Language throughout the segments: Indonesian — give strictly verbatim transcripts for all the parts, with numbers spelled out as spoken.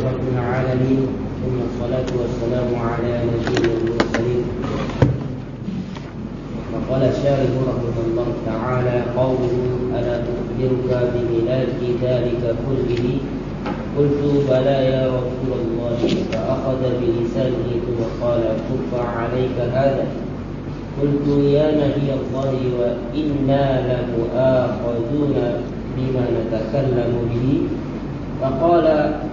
رب العالمين ثم الصلاة والسلام على نبينا المرسلين. وقال الشارح رحمه الله تعالى قوله ألا أخبرك بملاك ذلك كله قلت بلى يا رسول الله فأخذ بلسانه ثم قال كف عليك هذا قلت يا نبي الله وإنا لمؤاخذون بما نتكلم به فقال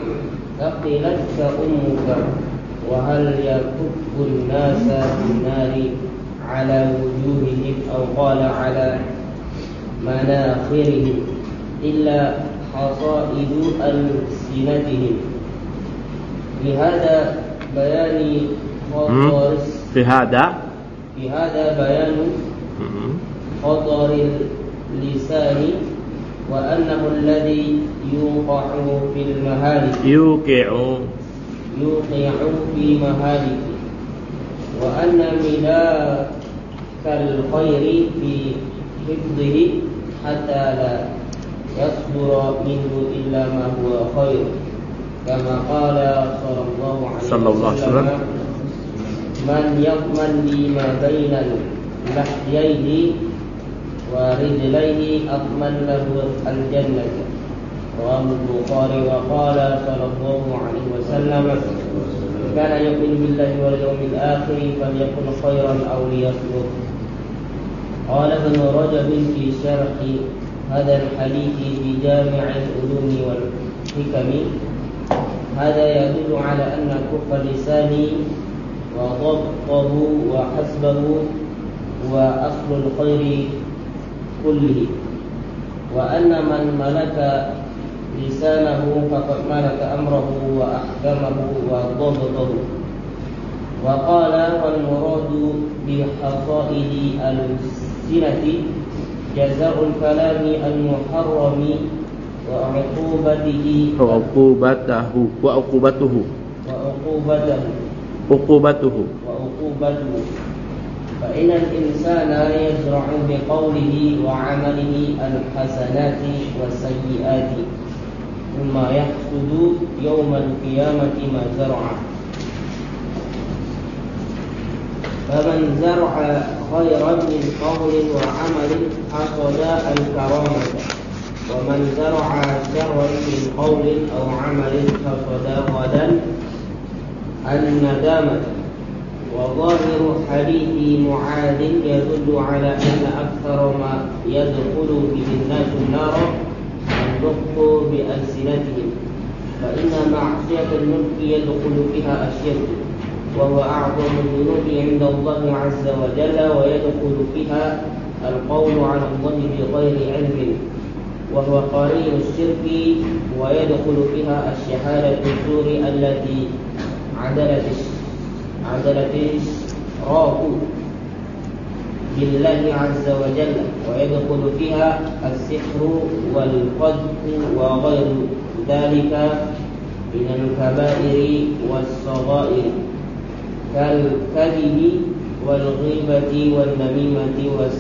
ثقلتك أمك وهل يكف الناس في النار على وجوههم أو قال على مناخرهم إلا حصائد ألسنتهم. في هذا بيان خطر في هذا في هذا بيان خطر اللسان وأنه الذي يوقع في المهالك يوقع يوقع في مهالك وأن ملاك الخير في حفظه حتى لا يصدر منه إلا ما هو خير كما قال صلى الله عليه وسلم من يضمن لي ما بين لحييه ورجليه أضمن له الجنة رواه البخاري. وقال صلى الله عليه وسلم كان يؤمن بالله واليوم الآخر فليكن خيرا أو ليصمت. قال ابن رجب في شرح هذا الحديث في جامع العلوم والحكم هذا يدل على أن كف اللسان وضبطه وحسبه هو أصل الخير كله وأن من ملك لسانه فقد ملك أمره وأحكمه وضبطه. وقال والمراد بحصائد الألسنة جزاء الكلام المحرم وعقوبته وعقوبته وعقوبته وعقوبته عقوبته وعقوبته فإن الإنسان يزرع بقوله وعمله الحسنات والسيئات ثم يحصد يوم القيامة ما زرع. فمن زرع خيرا من قول وعمل حصد الكرامة ومن زرع شرا من قول أو عمل حصد غدا الندامة. وظاهر حديث معاذ يدل على أن أكثر ما يدخل به الناس النار النطق بألسنتهم فإن معصية الملك يدخل فيها الشرك وهو أعظم الذنوب عند الله عز وجل ويدخل فيها القول على الله بغير علم وهو قرين الشرك ويدخل فيها الشهادة الزور التي عدلت عدلت الإشراك بالله عز وجل ويدخل فيها السحر والقذف وغير ذلك من الكبائر والصغائر كالكذب والغيبة والنميمة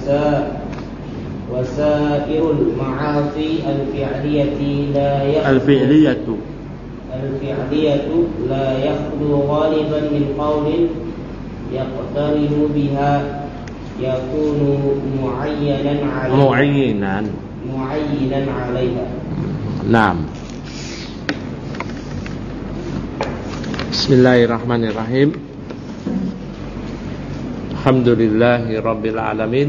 وسائر المعاصي الفعلية لا الفعلية الفعلية لا يخلو غالبا من قول يقترن بها يكون معينا عليها معينا معينا عليها. نعم. Bismillahirrahmanirrahim. Alhamdulillahi rabbil alamin.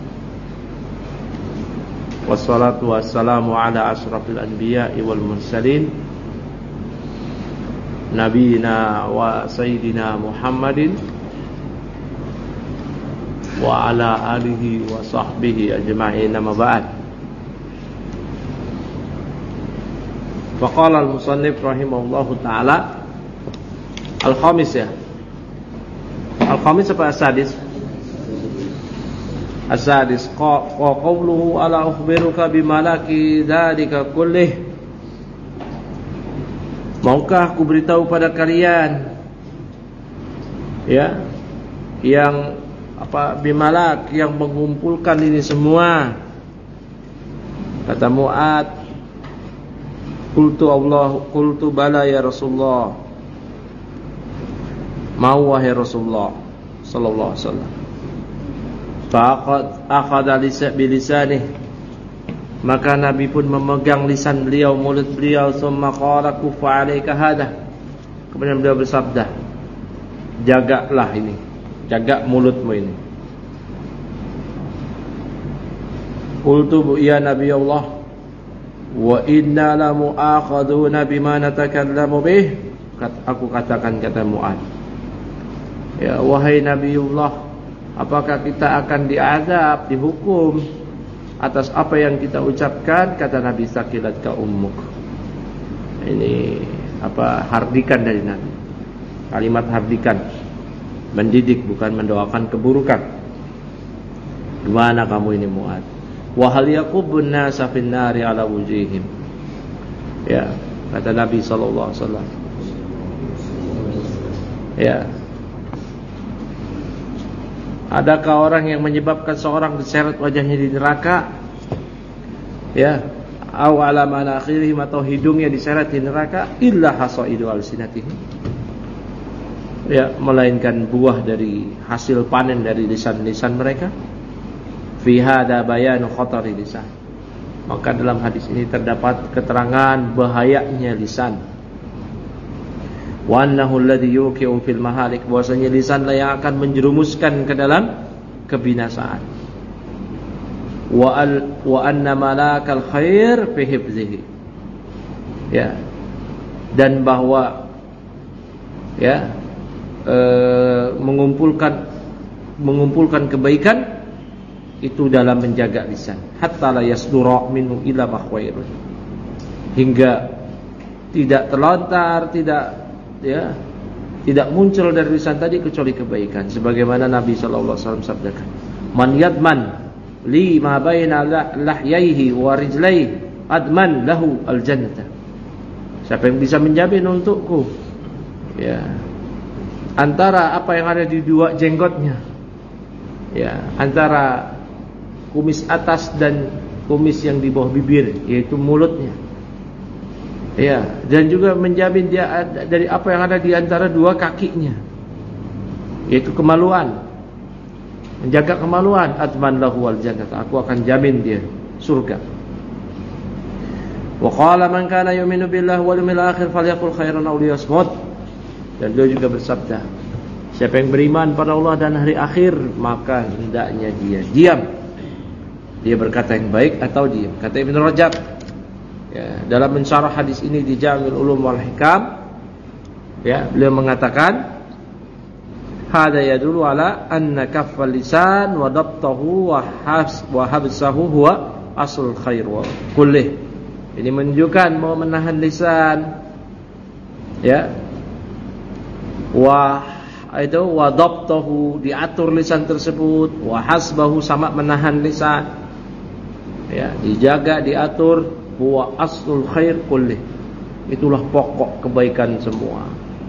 Wassalatu wassalamu ala ashrafil anbiya'i wal mursalin Nabiyina wa Sayyidina Muhammadin wa ala alihi wa sahbihi ajma'in amma ba'd. Faqala al-musannif rahimahullahu ta'ala al-khamis ya al-khamis apa as-sadis as-sadis qawluhu ala ukhbiruka bimalaki dzalika kullih maukah aku beritahu pada kalian ya yang apa bimalak yang mengumpulkan ini semua. Kata Mu'ad Qultu Allah, qultu bala ya Rasulullah. Mau wahai Rasulullah sallallahu alaihi wasallam. Faqad akhadha bilisanih, maka Nabi pun memegang lisan beliau, mulut beliau. Summa qala kufa alaika hadha, kemudian beliau bersabda, jagalah ini, jaga mulutmu ini. Qultu ya Nabi Allah, wa inna la mu'akhaduna bima natakallamu bih. Aku katakan kata Mu'ad, ya wahai Nabiullah, apakah kita akan diazab, dihukum atas apa yang kita ucapkan? Kata Nabi, sakilat ka ummuk. Ini apa, hardikan dari Nabi, kalimat hardikan, mendidik, bukan mendoakan keburukan. Gimana kamu ini Mu'ad? Wa hal yaqubun nasa fin nari ala wujihim. Ya, kata Nabi sallallahu alaihi wasallam. Ya, adakah orang yang menyebabkan seorang diseret wajahnya di neraka? Ya, aw ala manakhirihim, atau hidungnya diseret di neraka, illa hasaidu alsinatihim. Ya, melainkan buah dari hasil panen dari lisan-lisan mereka. Fi hada bayanu khatari lisan. Maka dalam hadis ini terdapat keterangan bahayanya lisan. Wa annahu alladhi yuqi'u fil mahalik, bahwasanya lisanlah yang akan menjerumuskan ke dalam kebinasaan. Wa al wa anna malakal khair fi hifzihi. Ya. Dan bahwa ya e, mengumpulkan mengumpulkan kebaikan itu dalam menjaga lisan. Hatta la yasdura minhu illa ma khairun, hingga tidak terlontar, tidak ya, tidak muncul dari lisan tadi kecuali kebaikan, sebagaimana Nabi sallallahu alaihi wasallam sabdakan, man yadman li ma baina lahyaihi wa rijlaihi adman lahu aljannata. Siapa yang bisa menjamin untukku ya antara apa yang ada di dua jenggotnya, ya antara kumis atas dan kumis yang di bawah bibir, yaitu mulutnya, ya, dan juga menjamin dia dari apa yang ada di antara dua kakinya, yaitu kemaluan, menjaga kemaluan. Atman lahu wal jannah, aku akan jamin dia surga. Wa qala man kana yu'minu billahi wal yawmil akhir falyaqul khairan aw liyasmut. Dan dia juga bersabda, siapa yang beriman pada Allah dan hari akhir, maka hendaknya dia diam, dia berkata yang baik atau diam. Kata Ibn Rajab ya, dalam mensyarah hadis ini di Jami'ul Ulum wal Hikam, ya, beliau mengatakan, hada yadullu ala anna kaffal lisan wa dabtahu wa habs wa habsahu huwa aslul khair wa kullih. Ini menunjukkan bahwa menahan lisan, ya, wa itu wa dabtahu, diatur lisan tersebut, wa hasbahu, sama menahan lisan, ya, dijaga, diatur, huwa aslul khair kullih, itulah pokok kebaikan semua.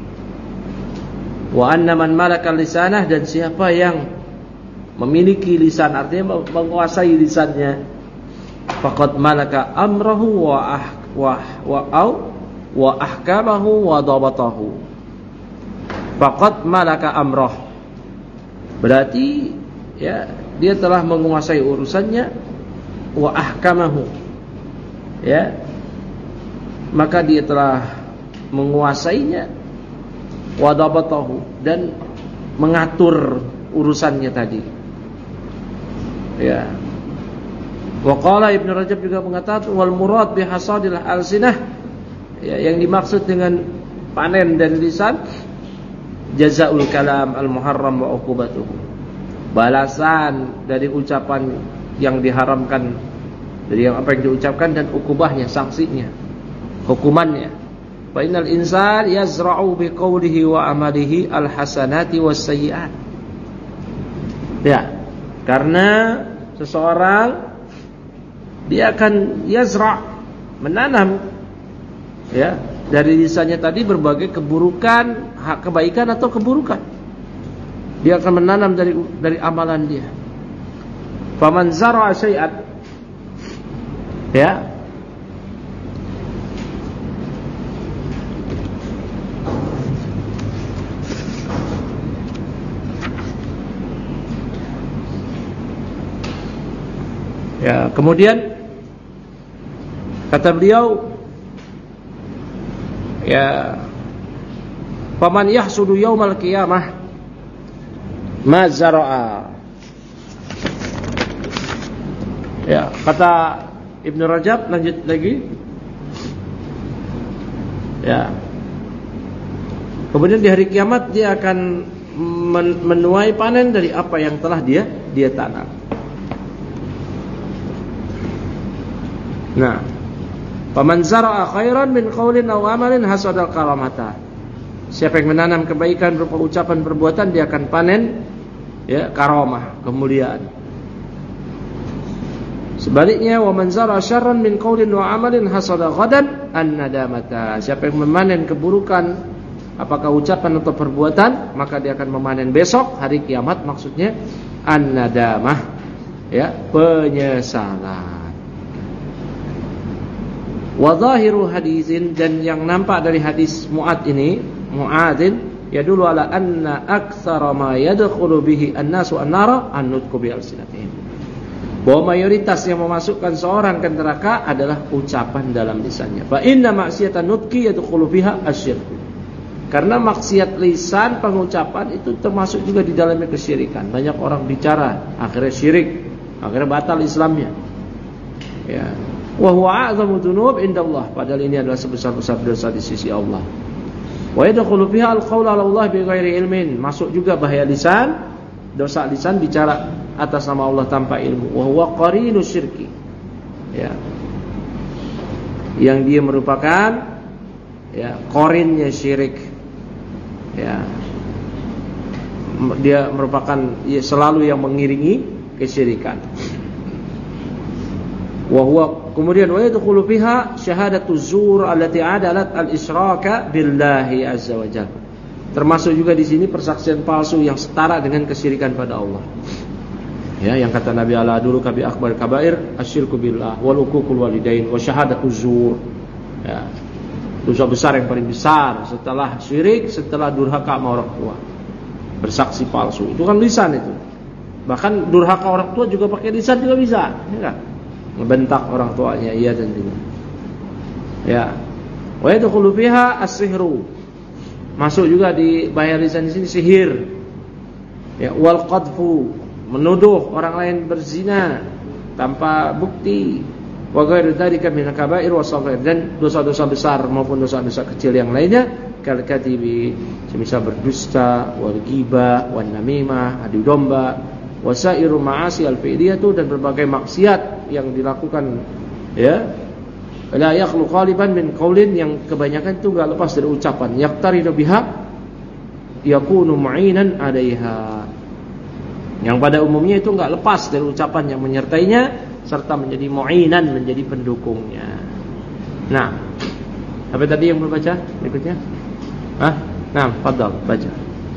Wa anna man malaka lisanah, dan siapa yang memiliki lisan, artinya menguasai lisannya, faqad malaka amrahu wa ah wa wa au wa ahkamahu wa dabatahu. Faqad malaka amrah, berarti ya dia telah menguasai urusannya, wa ahkamahu, ya, maka dia telah menguasainya, wa dabatahu, dan mengatur urusannya tadi, ya. Wa qala Ibnu Rajab juga mengatakan, wal murad bi hasadil alsinah, ya, yang dimaksud dengan panen dari lisan, jazaul kalam al muharram wa uqubatuhu, balasan dari ucapan yang diharamkan, dari yang apa yang diucapkan, dan ukubahnya, sanksinya, hukumannya. Fa innal insan yazra'u bi qawlihi wa amalihi al hasanati was sayyi'at. Ya, karena seseorang dia akan yazra', menanam, ya, dari lisannya tadi berbagai keburukan, hak kebaikan atau keburukan. Dia akan menanam dari dari amalan dia. Faman zara'a syai'at, ya, Ya, kemudian kata beliau, ya, faman yahsudu yaumal qiyamah ma zara'a. Ya, kata Ibnu Rajab, lanjut lagi. Ya. Kemudian di hari kiamat dia akan menuai panen dari apa yang telah dia dia tanam. Nah, faman zara'a khairan min qaulin aw amalin hasadal karamata. Siapa yang menanam kebaikan berupa ucapan perbuatan, dia akan panen ya karamah, kemuliaan. Sebaliknya, wa man zara'a syarran min qaulin wa amalin hasada ghadan an-nadamata. Siapa yang memanen keburukan, apakah ucapan atau perbuatan, maka dia akan memanen besok hari kiamat, maksudnya an-nadamah, ya, penyesalan. Wa zahiru hadisin, dan yang nampak dari hadis Mu'ad ini, Mu'adzin, yadullu ala anna aktsara ma yadkhulu bihi an-nasu an-nara an-nutqu bi alsinatihim. Bahwa mayoritas yang memasukkan seorang ke neraka adalah ucapan dalam lisannya. Fa inna ma'siyatan nutqi yadkhulu biha asyirk. Karena maksiat lisan, pengucapan itu termasuk juga di dalamnya kesyirikan. Banyak orang bicara, akhirnya syirik, akhirnya batal Islamnya. Ya. Wa huwa a'zamu dzunub indallah. Padahal ini adalah sebesar-besar dosa di sisi Allah. Wa yadkhulu biha al-qaulu 'ala Allah bighairi ilmin. Masuk juga bahaya lisan, dosa lisan, bicara atas nama Allah tanpa ilmu. Wa huwa qarinu syirki. Ya. Yang dia merupakan ya qarinnya syirik. Ya. Dia merupakan ya, selalu yang mengiringi kesyirikan. Wa huwa, kemudian wa yadkhulu fiha syahadatu zur allati adalat al-isyraka billahi azza wajalla. Termasuk juga di sini persaksian palsu yang setara dengan kesyirikan pada Allah. Ya, yang kata Nabi ala dulu kabi akbar kabair asyirku billah wal uququl walidain wa syahadatu zur. Ya. Dosa besar yang paling besar setelah syirik, setelah durhaka sama orang tua. Bersaksi palsu. Itu kan lisan itu. Bahkan durhaka orang tua juga pakai lisan juga bisa, ya kan? Ngebentak orang tuanya, iya dan tidak. Ya. Wa yadkhulu fiha as-sihru. Masuk juga di bahaya lisan di sini sihir. Ya, wal qadfu, menuduh orang lain berzina tanpa bukti. Wa ghairu dzalika min kaba'ir wa shagha'ir, dan dosa-dosa besar maupun dosa-dosa kecil yang lainnya, kal katibi, semisal berdusta, wal ghibah, wan namimah, adu domba, wasairu ma'asi al-fi'liyatu, dan berbagai maksiat yang dilakukan ya la yakhlu qaliban min qaulin, yang kebanyakan itu enggak lepas dari ucapan, yaqtarinu biha yakunu mu'inan 'alaiha, yang pada umumnya itu enggak lepas dari ucapan yang menyertainya serta menjadi mu'inan, menjadi pendukungnya. Nah, apa tadi yang belum baca berikutnya? Hah? Nah, fadhal baca.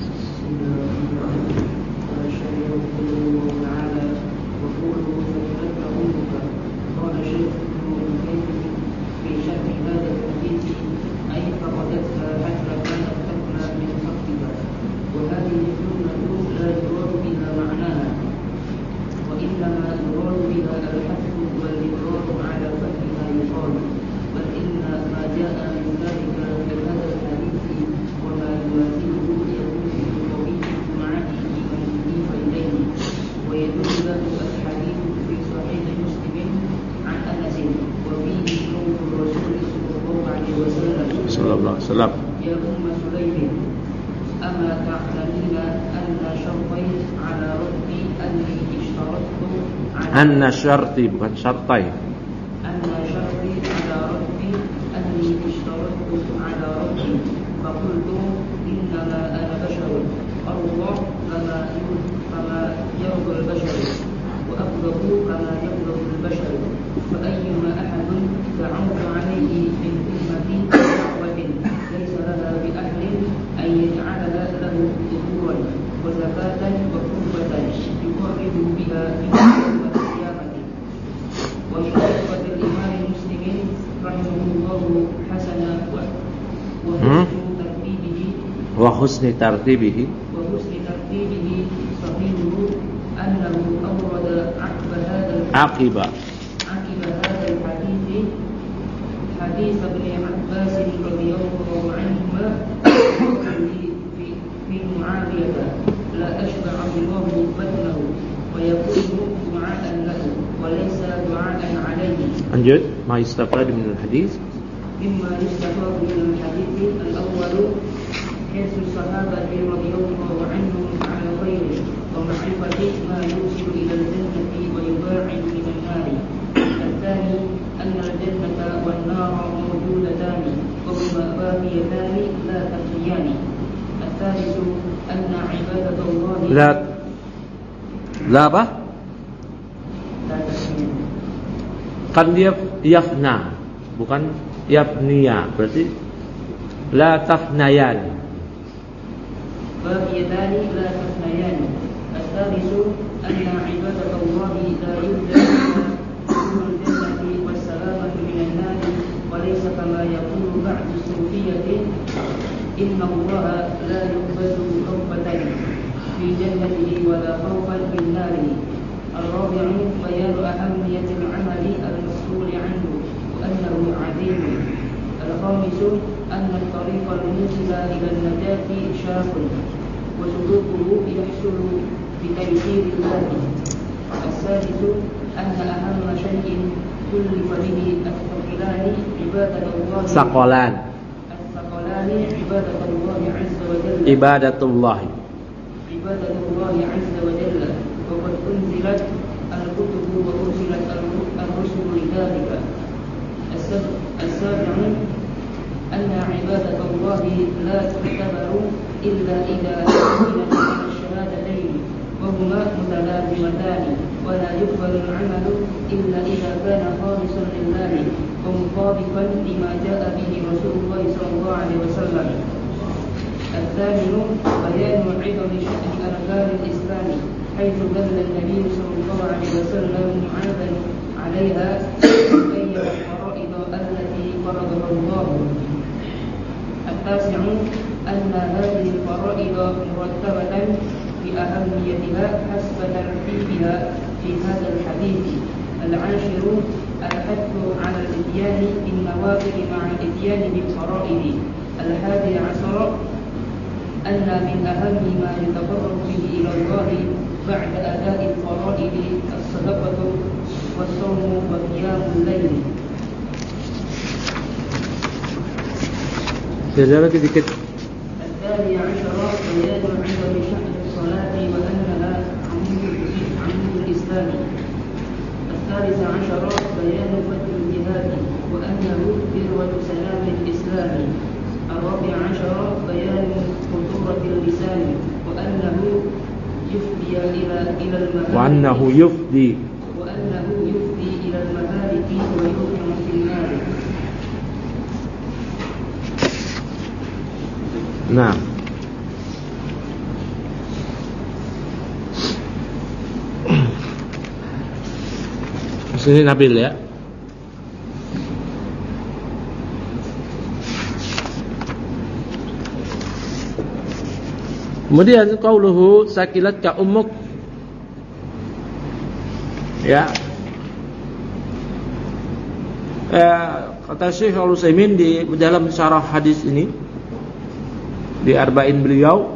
Ya Umma Sulaimin, ama ta'lamina anna syartai ala rabbi anni ishtarattu anna syarti, bukan syartai, anna syarti ala rabbi anni ishtarattu ala rabbi faqultu innama ana basharun Allah lama lama yarda al-bashar wa aqdahu kama yarda al-bashar fa ayyuma ahadun da'awtu alayhi min ummati da'watin laysa laha bi ahlin an yaj'ala lahu dhuhuran wa zakatan wa qurbatan yuqarribu biha min yawm al-qiyamati wa syarifat al-imam muslimin rahimahullahu hasana wa wa husnu tartibihi wa husni tartibihi wa husni tartibihi sahihu annahu awrada aqba hadha aqiba عقب هذا الحديث حديث ابن عباس رضي الله عنهما في في معاوية لا أشبع الله بطنه ويكون دعاء له وليس دعاء عليه. lanjut ma istafad min al-hadis مما يستفاد من الحديث الأول حرص الصحابة رضي الله عنهم على خير ومعرفة ما يوصل إلى الجنة ويباعد من النار. الثاني أن الجنة والنار موجودتان وهما باقيتان لا تفنيان. الثالث أن عبادة الله la la apa لا تفنيان. kan dia yafna bukan yafniya, berarti la tafnayan. باقيتان لا تفنيان. الثالث أن عبادة الله لا يرجى دخول الجنة والسلامة من النار وليس كما يقول بعض الصوفية إن الله لا يقبل توبة في جنته ولا خوفا من ناره. الرابع بيان أهمية العمل المسؤول عنه وأنه عظيم. الخامس أن الطريق الموصل إلى النجاة شاق وسلوكه يحصل بتيسير الله. السادس أن أهم شيء كلف به الثقلان عبادة الله Saqalan الثقلان عبادة الله عز وجل ibadatullah. عبادة الله عز وجل وقد أنزلت الكتب وأرسلت الرسل لذلك. السابع أن عبادة الله لا تعتبر إلا إذا كانت من الشهادتين وهما متلازمتان ولا يقبل العمل إلا إذا كان خالصا لله ومطابقا لما جاء به رسول الله صلى الله عليه وسلم. الثامن بيان عظم شأن أركان الإسلام حيث دل النبي صلى الله عليه وسلم معاذا عليها وبين الفرائض التي فرضها الله. التاسع أن هذه الفرائض مرتبة بأهميتها حسب ترتيبها في هذا الحديث. العاشر الحث على الإتيان بالنوافل مع الإتيان بالفرائض. الحادي عشر أن من أهم ما يتقرب به إلى الله بعد أداء الفرائض الصدقة والصوم وقيام الليل. Sejarah sedikit. الثاني عشر بيان عدم شأن الصلاة وأنها عمود الإسلام. الثالث عشر بيان فضل الجهاد وأنه ذروة سلام الإسلام. الرابع عشر بيان خطورة اللسان وأنه يفضي إلى إلى المهالك وأنه يفضي وأنه يفضي إلى المهالك ويوقع في النار. Nah, sini Nabil ya. Kemudian qauluhu sakilatka ummuk. Ya. Eh, kata Syekh Al-Utsaimin di dalam syarah hadis ini di Arba'in beliau,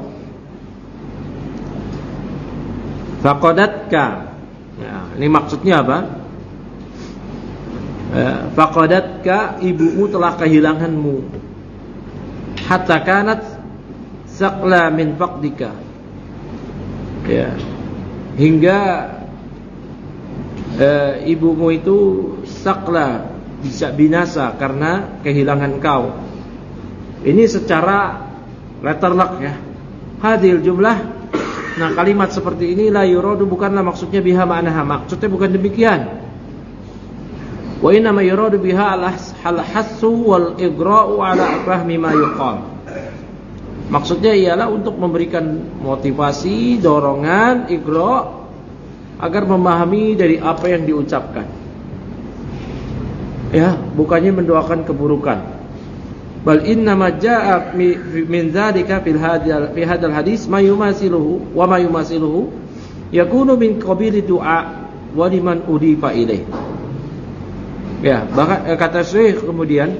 faqadatka. Ya, ini maksudnya apa? Eh, faqadatka, ibumu telah kehilanganmu. Hatta kanat saqla min faqdika. Ya. Hingga eh, ibumu itu saqla, bisa binasa karena kehilangan kau. Ini secara letterlock ya. Hadil jumlah. Nah, kalimat seperti ini la yuradu bukanlah maksudnya biha ma'naha. Maksudnya bukan demikian. Wa inna ma yuradu biha al-hassu wal igra'u ala fahmi ma yuqal. Maksudnya ialah untuk memberikan motivasi, dorongan, igra' agar memahami dari apa yang diucapkan. Ya, bukannya mendoakan keburukan. Bal inna ma jaa'a min dzalika fil hadal fi hadal hadis ma yumasiluhu wa ma yumasiluhu yakunu min qabili du'a wa liman udifa ilaih. Ya, bahkan eh, kata Syekh kemudian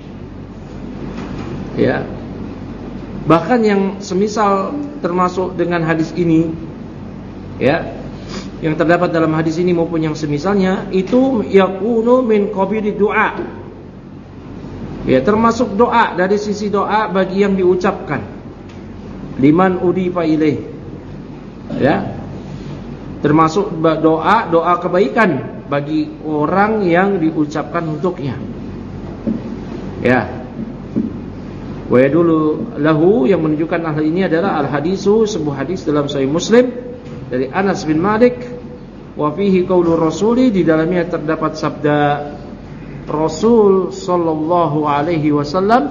ya, bahkan yang semisal termasuk dengan hadis ini ya, yang terdapat dalam hadis ini maupun yang semisalnya itu yakunu min qabili du'a. Ya, termasuk doa dari sisi doa bagi yang diucapkan. Liman udifa ilaih. Ya. Termasuk doa doa kebaikan bagi orang yang diucapkan untuknya. Ya. Wa yadullu lahu, yang menunjukkan hal ini adalah al-hadisu, sebuah hadis dalam Sahih Muslim dari Anas bin Malik, wa fihi qaulur rasuli, di dalamnya terdapat sabda Rasul sallallahu alaihi wasallam.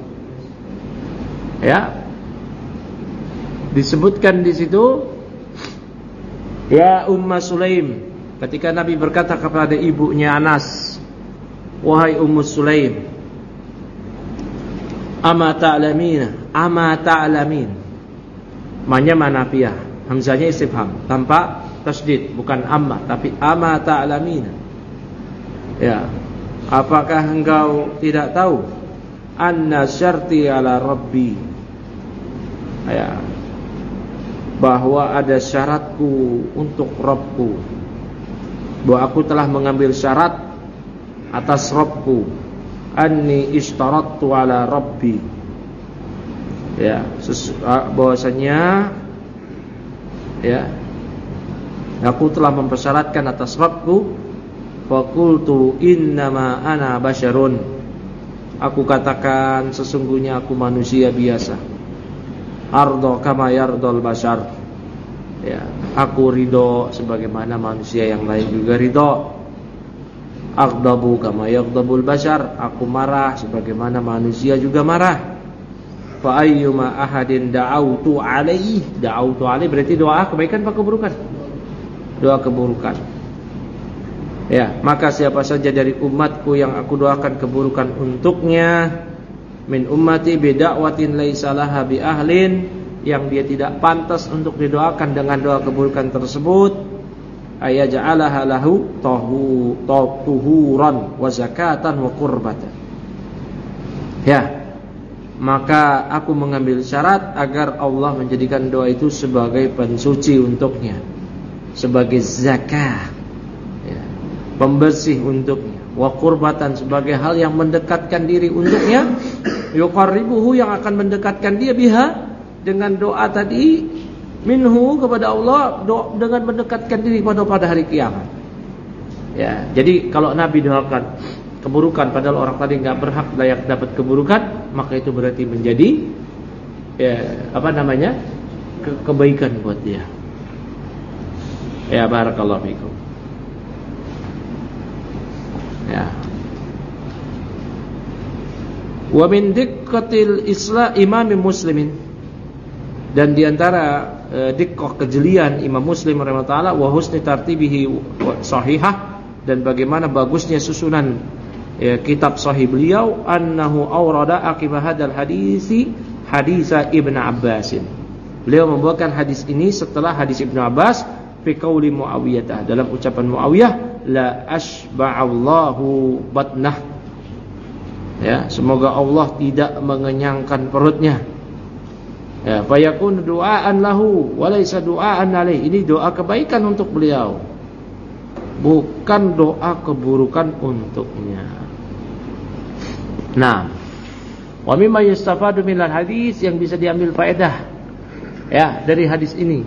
Ya. Disebutkan di situ, ya Umma Sulaim, ketika Nabi berkata kepada ibunya Anas, wahai Ummu Sulaim, ama ta'lamina, ama ta'lamin. Manya manafiyah, hamzahnya istifham tanpa tasydid, bukan amma tapi ama ta'lamina. Ya, apakah engkau tidak tahu anna syarti ala rabbi, ya, bahwa ada syaratku untuk Rabbku, bahwa aku telah mengambil syarat atas Rabbku, anni ishtarattu ala rabbi, ya, bahwasanya ya, aku telah mempersyaratkan atas Rabbku, faqultu innama ana basyarun, aku katakan sesungguhnya aku manusia biasa, ardo kama yardol bashar, ya, aku ridho sebagaimana manusia yang lain juga ridho, aghdabu kama yaghdabul bashar, aku marah sebagaimana manusia juga marah, fa ayyuma ahadin da'autu alaihi, da'autu alaihi berarti doa kebaikan apa keburukan? Doa keburukan. Ya, maka siapa saja dari umatku yang aku doakan keburukan untuknya, min ummati bida'watin laisa laha bi ahlin, yang dia tidak pantas untuk didoakan dengan doa keburukan tersebut, ayaj'alaha lahu tahu tuhuran wa zakatan wa qurbatan. Ya, maka aku mengambil syarat agar Allah menjadikan doa itu sebagai pensuci untuknya, sebagai zakah, ya, pembersih untuknya, wa qurbatan, sebagai hal yang mendekatkan diri untuknya, yuqarribuhu, yang akan mendekatkan dia biha, dengan doa tadi, minhu, kepada Allah, doa, dengan mendekatkan diri pada pada hari kiamat. Ya, jadi kalau Nabi doakan keburukan padahal orang tadi enggak berhak layak dapat keburukan, maka itu berarti menjadi ya, apa namanya? Ke kebaikan buat dia. Ya, barakallahu fikum. Ya. Wa min diqqatil isla imam muslimin, dan diantara e, diqqah kejelian Imam Muslim rahimahullah taala, wa husni tartibihi sahihah, dan bagaimana bagusnya susunan e, kitab sahih beliau, annahu awrada aqibah hadzal hadisi hadisa Ibnu Abbasin. Beliau membawakan hadis ini setelah hadis Ibnu Abbas fi qauli Muawiyah, dalam ucapan Muawiyah, la asba'allahu batnah, ya, semoga Allah tidak mengenyangkan perutnya. Ya, fayakun du'aan lahu wa laisa du'aan alaih. Ini doa kebaikan untuk beliau, bukan doa keburukan untuknya. Nah, wa mimma yustafadu minal hadis, yang bisa diambil faedah ya dari hadis ini.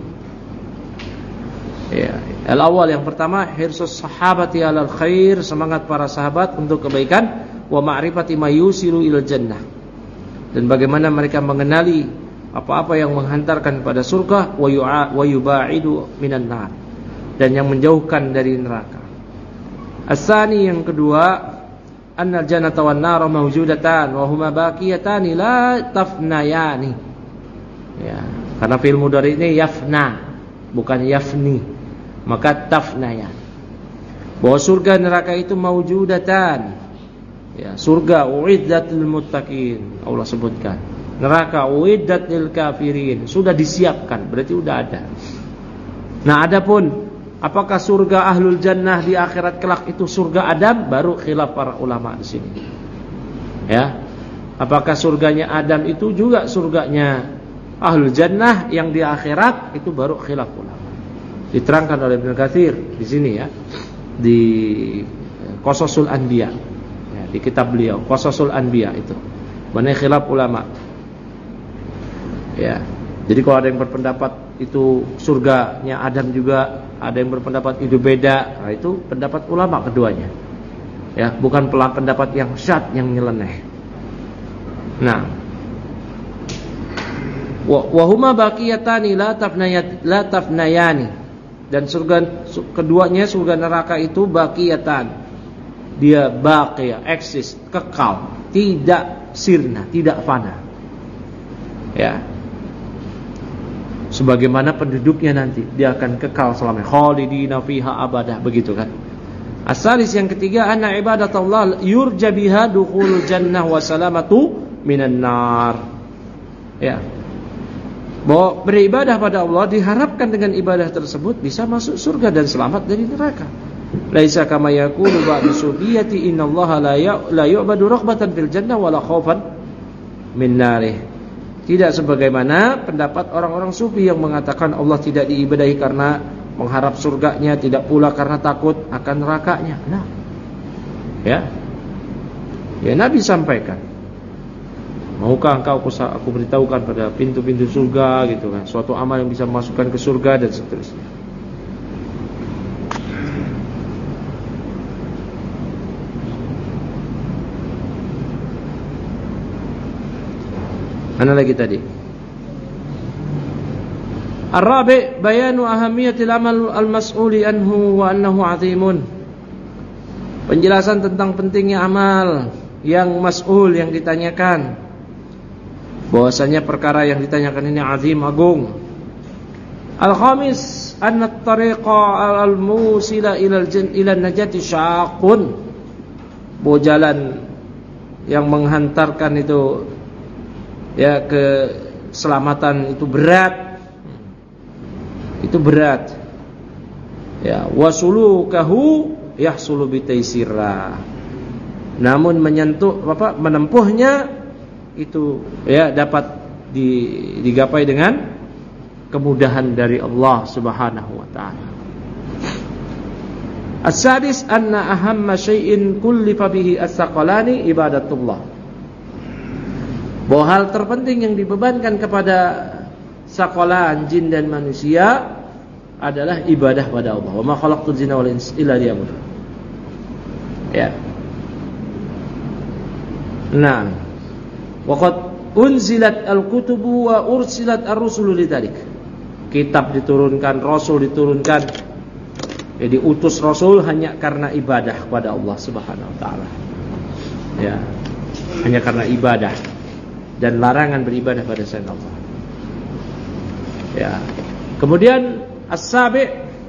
Ya, al-awwal, yang pertama, hirsus sahabati alal khair, semangat para sahabat untuk kebaikan, wa ma'rifati ma yusilu ilal jannah, dan bagaimana mereka mengenali apa-apa yang menghantarkan pada surga, wa yubaidu minan nar, dan yang menjauhkan dari neraka. As-sani, yang kedua, annal jannata wan nar mawjudatan wa huma baqiyatan la tafnayani. Ya, karena fi'il mudhari ini yafna, bukan yafni, maka tafnayan. Bahwa surga neraka itu mawjudatan. Ya, surga uiddat lil muttaqin, Allah sebutkan. Neraka uiddat lil kafirin, sudah disiapkan, berarti sudah ada. Nah, adapun Apakah surga ahlul jannah di akhirat kelak itu surga Adam? Baru khilaf para ulama di sini. Ya. Apakah surganya Adam itu juga surganya ahlul jannah yang di akhirat? Itu baru khilaf ulama. Diterangkan oleh Ibnu Katsir di sini ya. Di Qasasul Anbiya. Ya, di kitab beliau Qasasul Anbiya itu. Mana khilaf ulama. Ya. Jadi kalau ada yang berpendapat itu surganya Adam juga, ada yang berpendapat itu beda, nah itu pendapat ulama keduanya. Ya, bukan pendapat yang syad yang nyeleneh. Nah, wa huma baqiyatani la tafnayat la tafnayani. Dan surga keduanya surga neraka itu baqiyatan. Dia baqiyah, eksis, kekal, tidak sirna, tidak fana. Ya. Sebagaimana penduduknya nanti, dia akan kekal selama khalidina fiha abadah, begitu kan. Asalis yang ketiga, anna ibadatullah yurja biha dukhulul jannah wa salamatu minan nar. Ya. Bahwa beribadah pada Allah diharapkan dengan ibadah tersebut bisa masuk surga dan selamat dari neraka. Laisa kama yaqulu ba'du sufiyati innallaha la yu'badu raghbatan fil jannah wala khaufan min narih. Tidak sebagaimana pendapat orang-orang sufi yang mengatakan Allah tidak diibadahi karena mengharap surganya, tidak pula karena takut akan nerakanya. Nah, ya, ya Nabi sampaikan, maukah engkau aku beritahukan pada pintu-pintu surga, gitu kan, suatu amal yang bisa memasukkan ke surga dan seterusnya. Mana lagi tadi? Ar-rabi' bayanu ahamiyatil amal al-mas'uli anhu wa annahu 'azimun. Penjelasan tentang pentingnya amal yang mas'ul, yang ditanyakan. Bahwasanya perkara yang ditanyakan ini azim, agung. Al-khamis anna at-tariqa al-musila ila al-jannah ila an-najati syaqqun. Bahwa jalan yang menghantarkan itu ya keselamatan itu berat, itu berat. Ya, wasulukahu yahsulu bitaisirra. Namun menyentuh apa menempuhnya itu ya dapat digapai dengan kemudahan dari Allah Subhanahu wa taala. As-sadis anna ahamma syai'in kullifa bihi as-saqalani ibadatullah. Bahwa hal terpenting yang dibebankan kepada saqalan jin dan manusia adalah ibadah pada Allah. Wa ma khalaqtul jinna wal insa illa liya'budun. Ya. Nah, wa qad unzilat al-kutubu wa ursilat ar-rusulu lidzalik. Kitab diturunkan, rasul diturunkan. Jadi utus rasul hanya karena ibadah kepada Allah Subhanahu wa taala. Ya. Hanya karena ibadah dan larangan beribadah pada selain Allah. Ya. Kemudian as-sabi'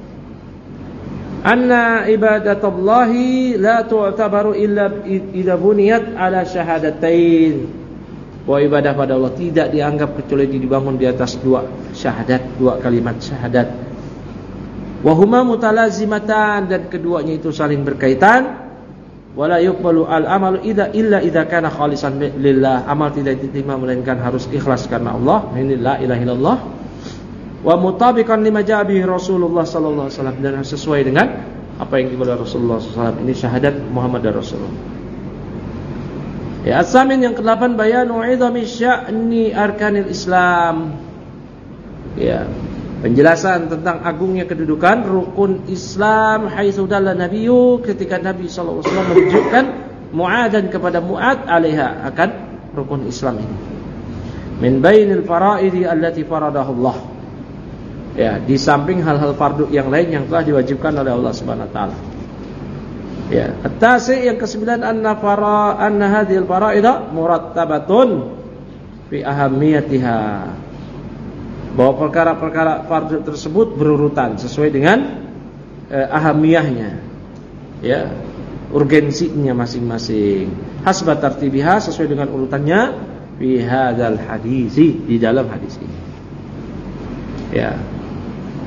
anna ibadatullahi la tu'tabaru illa idza buniyat ala syahadatain. Bahwa ibadah pada Allah tidak dianggap kecuali dibangun di atas dua syahadat, dua kalimat syahadat. Wa huma mutalazimatan, dan keduanya itu saling berkaitan. Wala yuqbalu al-amalu idza illa idza kana khalisan lillah. Amal tidak diterima melainkan harus ikhlas karena Allah. Ini la ilaha illallah. Wa mutabiqan lima jaa bihi Rasulullah sallallahu alaihi wasallam, dan sesuai dengan apa yang dibawa Rasulullah sallallahu alaihi wasallam. Ini syahadat Muhammadar Rasulullah. Ya, as-samin yang kedelapan bayanu idhami sya'ni arkanil Islam. Ya, penjelasan tentang agungnya kedudukan rukun Islam haitsu dalla nabiyyu, ketika Nabi sallallahu alaihi wasallam menunjukkan Mu'adzan kepada Mu'adz alaiha akan rukun Islam ini. Min bainil fara'idi allati faradahu Allah. Ya, di samping hal-hal fardu yang lain yang telah diwajibkan oleh Allah Subhanahu wa taala. Ya, at-tasi' yang kesembilan anna fara anna hadhil fara'ida murattabatun fi ahammiyatiha. Bahwa perkara-perkara fardu tersebut berurutan sesuai dengan eh, ahamiyahnya, ya, urgensinya masing-masing. Hasba tartibiha, sesuai dengan urutannya fi hadzal hadisi, di dalam hadis ini. Ya.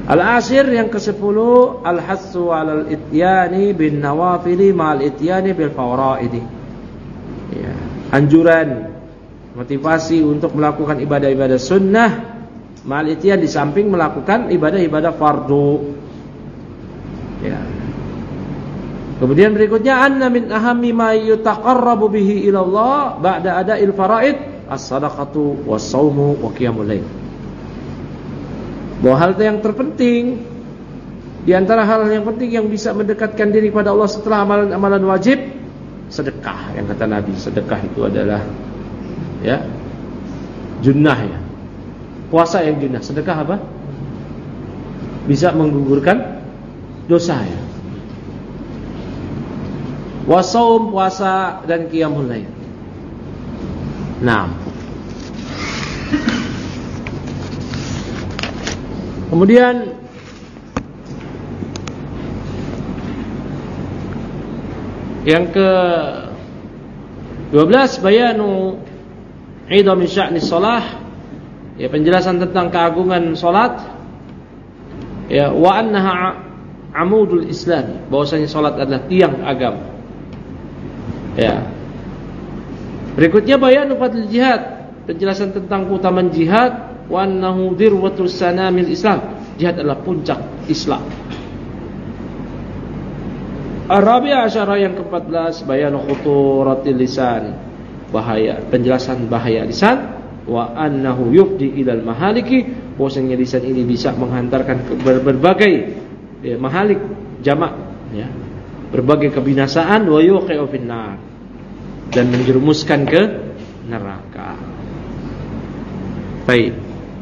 Al-ashir yang kesepuluh, al-hassu 'alal ityani bin nawafili ma'al ityani bil fawraidi. Ya, anjuran, motivasi untuk melakukan ibadah-ibadah sunnah ma'al ityan, di samping melakukan ibadah-ibadah fardu. Ya. Kemudian berikutnya, anna min ahammi ma yutaqarrabu bihi ila Allah ba'da ada'il faraid as-sadaqatu was-shaumu wa qiyamul lail. Bahwa hal yang terpenting di antara hal yang penting yang bisa mendekatkan diri kepada Allah setelah amalan-amalan wajib, sedekah. Yang kata Nabi, sedekah itu adalah ya junnah ya. Puasa yang junnah, sedekah apa? Bisa menggugurkan dosa ya. Wasaum, puasa, dan qiyamul lail. Nah, kemudian yang ke dua belas, bayanu idhami sya'ni shalah, ya penjelasan tentang keagungan salat, ya wa annaha amudul Islam, bahwasanya salat adalah tiang agama. Ya. Berikutnya bayanu fadlil jihad, penjelasan tentang keutamaan jihad, wa annahu dirwatus sanamil Islam, jihad adalah puncak Islam. Ar-rabi'ah asyara yang keempat belas, bayanu khuturatil lisan, bahaya, penjelasan bahaya lisan, wa annahu yufdi ilal mahaliki, bahwasanya lisan ini bisa menghantarkan ke berbagai ya, mahalik jamak ya, berbagai kebinasaan, wa yuqi'u finnar, dan menjerumuskan ke neraka. Baik.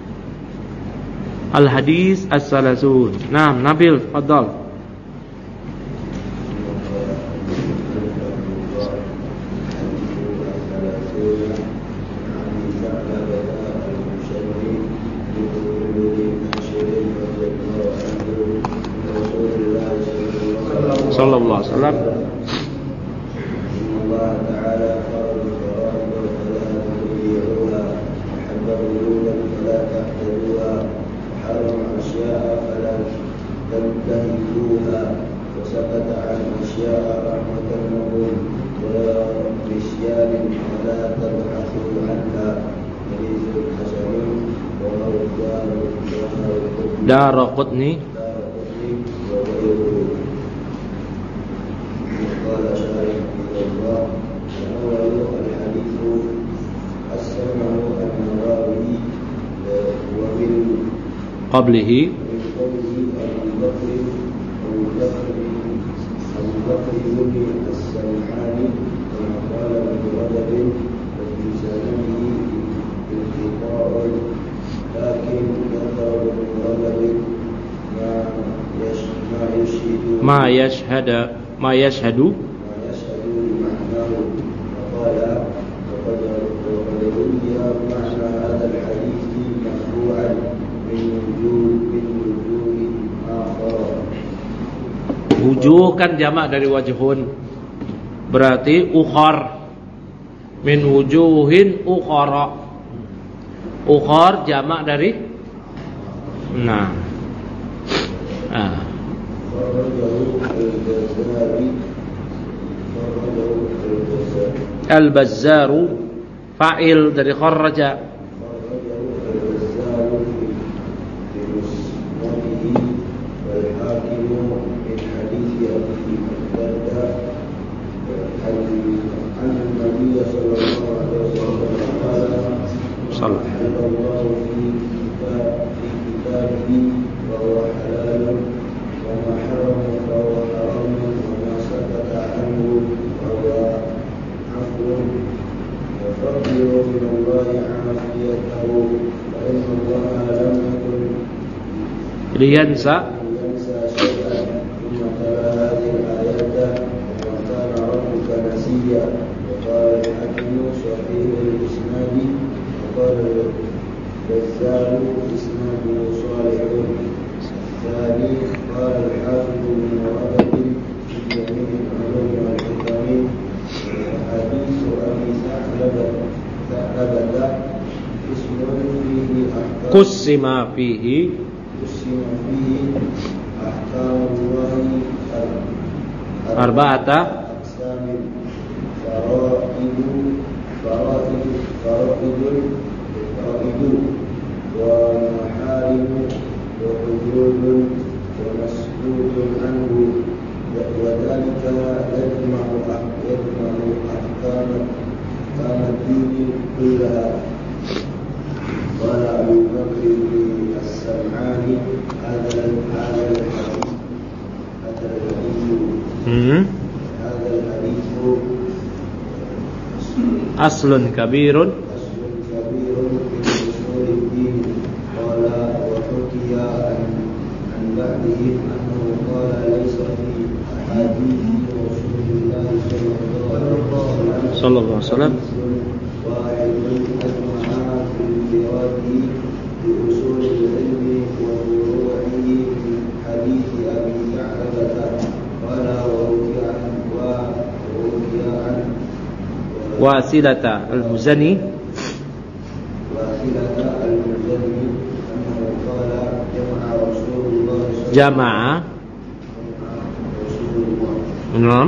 Al-hadis as-salasun. Naam, Nabil, fadhal. Sallallahu alaihi wasallam. Allah Ta'ala farad farad wa fala tudi'uha, habba ululan fala tahtaduha, haram asya'a fala tantahikuha, wa sakata an asya'a rahmatan lahum, wa bisyanin fala tabhathu anha. Hadithul hasanun wa rawdahu Daraqutni wa ghayruhu. قال شارح الله وأول الحديث السمع النووي ومن قبله من قوله أبو بكر أبو بكر أبو بكر بن السمعاني كما قال ابن رجب وفي سنده انقطاع، لكن ذكر ابن رجب ما يشهد ما يشهد ما يشهد ما يشهد معناه، وقال وقد وقد روي معنى هذا الحديث مرفوعا من وجوه من وجوه آخر. Wujuh kan jamak dari wajhun, berarti ukhar, min wujuhin ukhara. Ukhar jamak dari nah ah Al-Bazzaru fa'il dari kharraja. Liyansa Qusima fihi قسم فيه أحكام الله arba'ata أقسام فرائض فرائض فرائض فرائض ومحارم وحدود ومسدود عنه وذلك يجمع يجمع أحكام أحكام الدين كلها. قال أبو بكر السمعاني هذا هذا الحديث هذا الحديث هذا الحديث aslun kabirun أصل كبير في أصول الدين. قال وحكي عن عن بعضهم أنه قال ليس في أحاديث رسول الله صلى الله عليه وسلم واحد أجمع في انفراده بأصول العلم وفروعه من حديث أبي ثعلبة. قال وروي عن وروي عن wasilata al-muzani واحدة المزني أنه قال جمع رسول الله jama'a رسول الله enam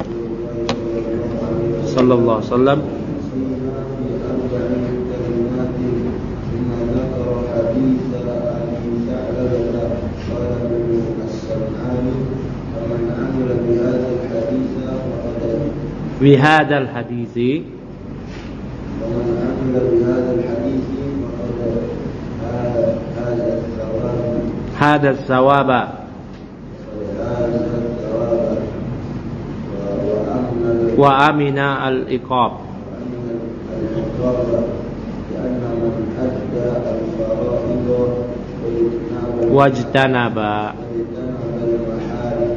صلى الله عليه وسلم sallallahu alaihi wasallam فيما في أربع كلمات ثم ذكر حديث أبي ثعلبة. قال ابن السمعاني فمن عمل بهذا الحديث فقد bi hadzal hadithi ومن عمل بهذا الحديث فقد هذا هذا الثواب hadzal sawaba هذا الثواب وأمن wa amina al-iqab وأمن العقاب لأن من أدى الفرائض واجتنب wajtanaba واجتنب المحارم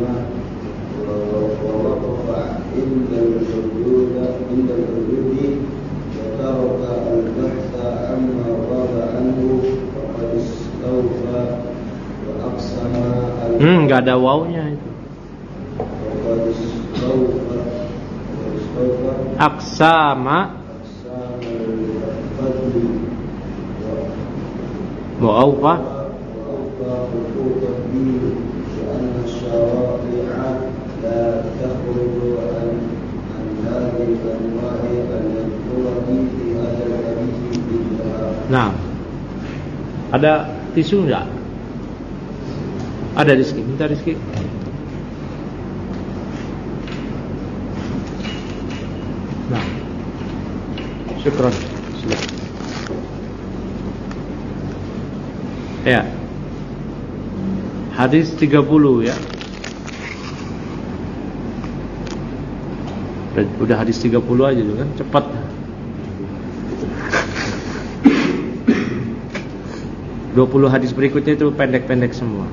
ووقف عند الحدود عند الحدود وترك البحث عما غاب عنه فقد استوفى وأقسم hmm enggak ada wawnya itu وقد استوفى وقد استوفى aksama أقسام الفضل wa awfa وأوفى حقوق الدين لأن الشرائع لا تخرج عن عن هذه الأنواع المذكورة في هذا الحديث كلها. nah ada tisu enggak ada Rizki minta Rizki nah syukran silakan ya hadis tiga puluh ya udah, udah hadis tiga puluh aja juga kan cepat dua puluh hadis berikutnya itu pendek-pendek semua.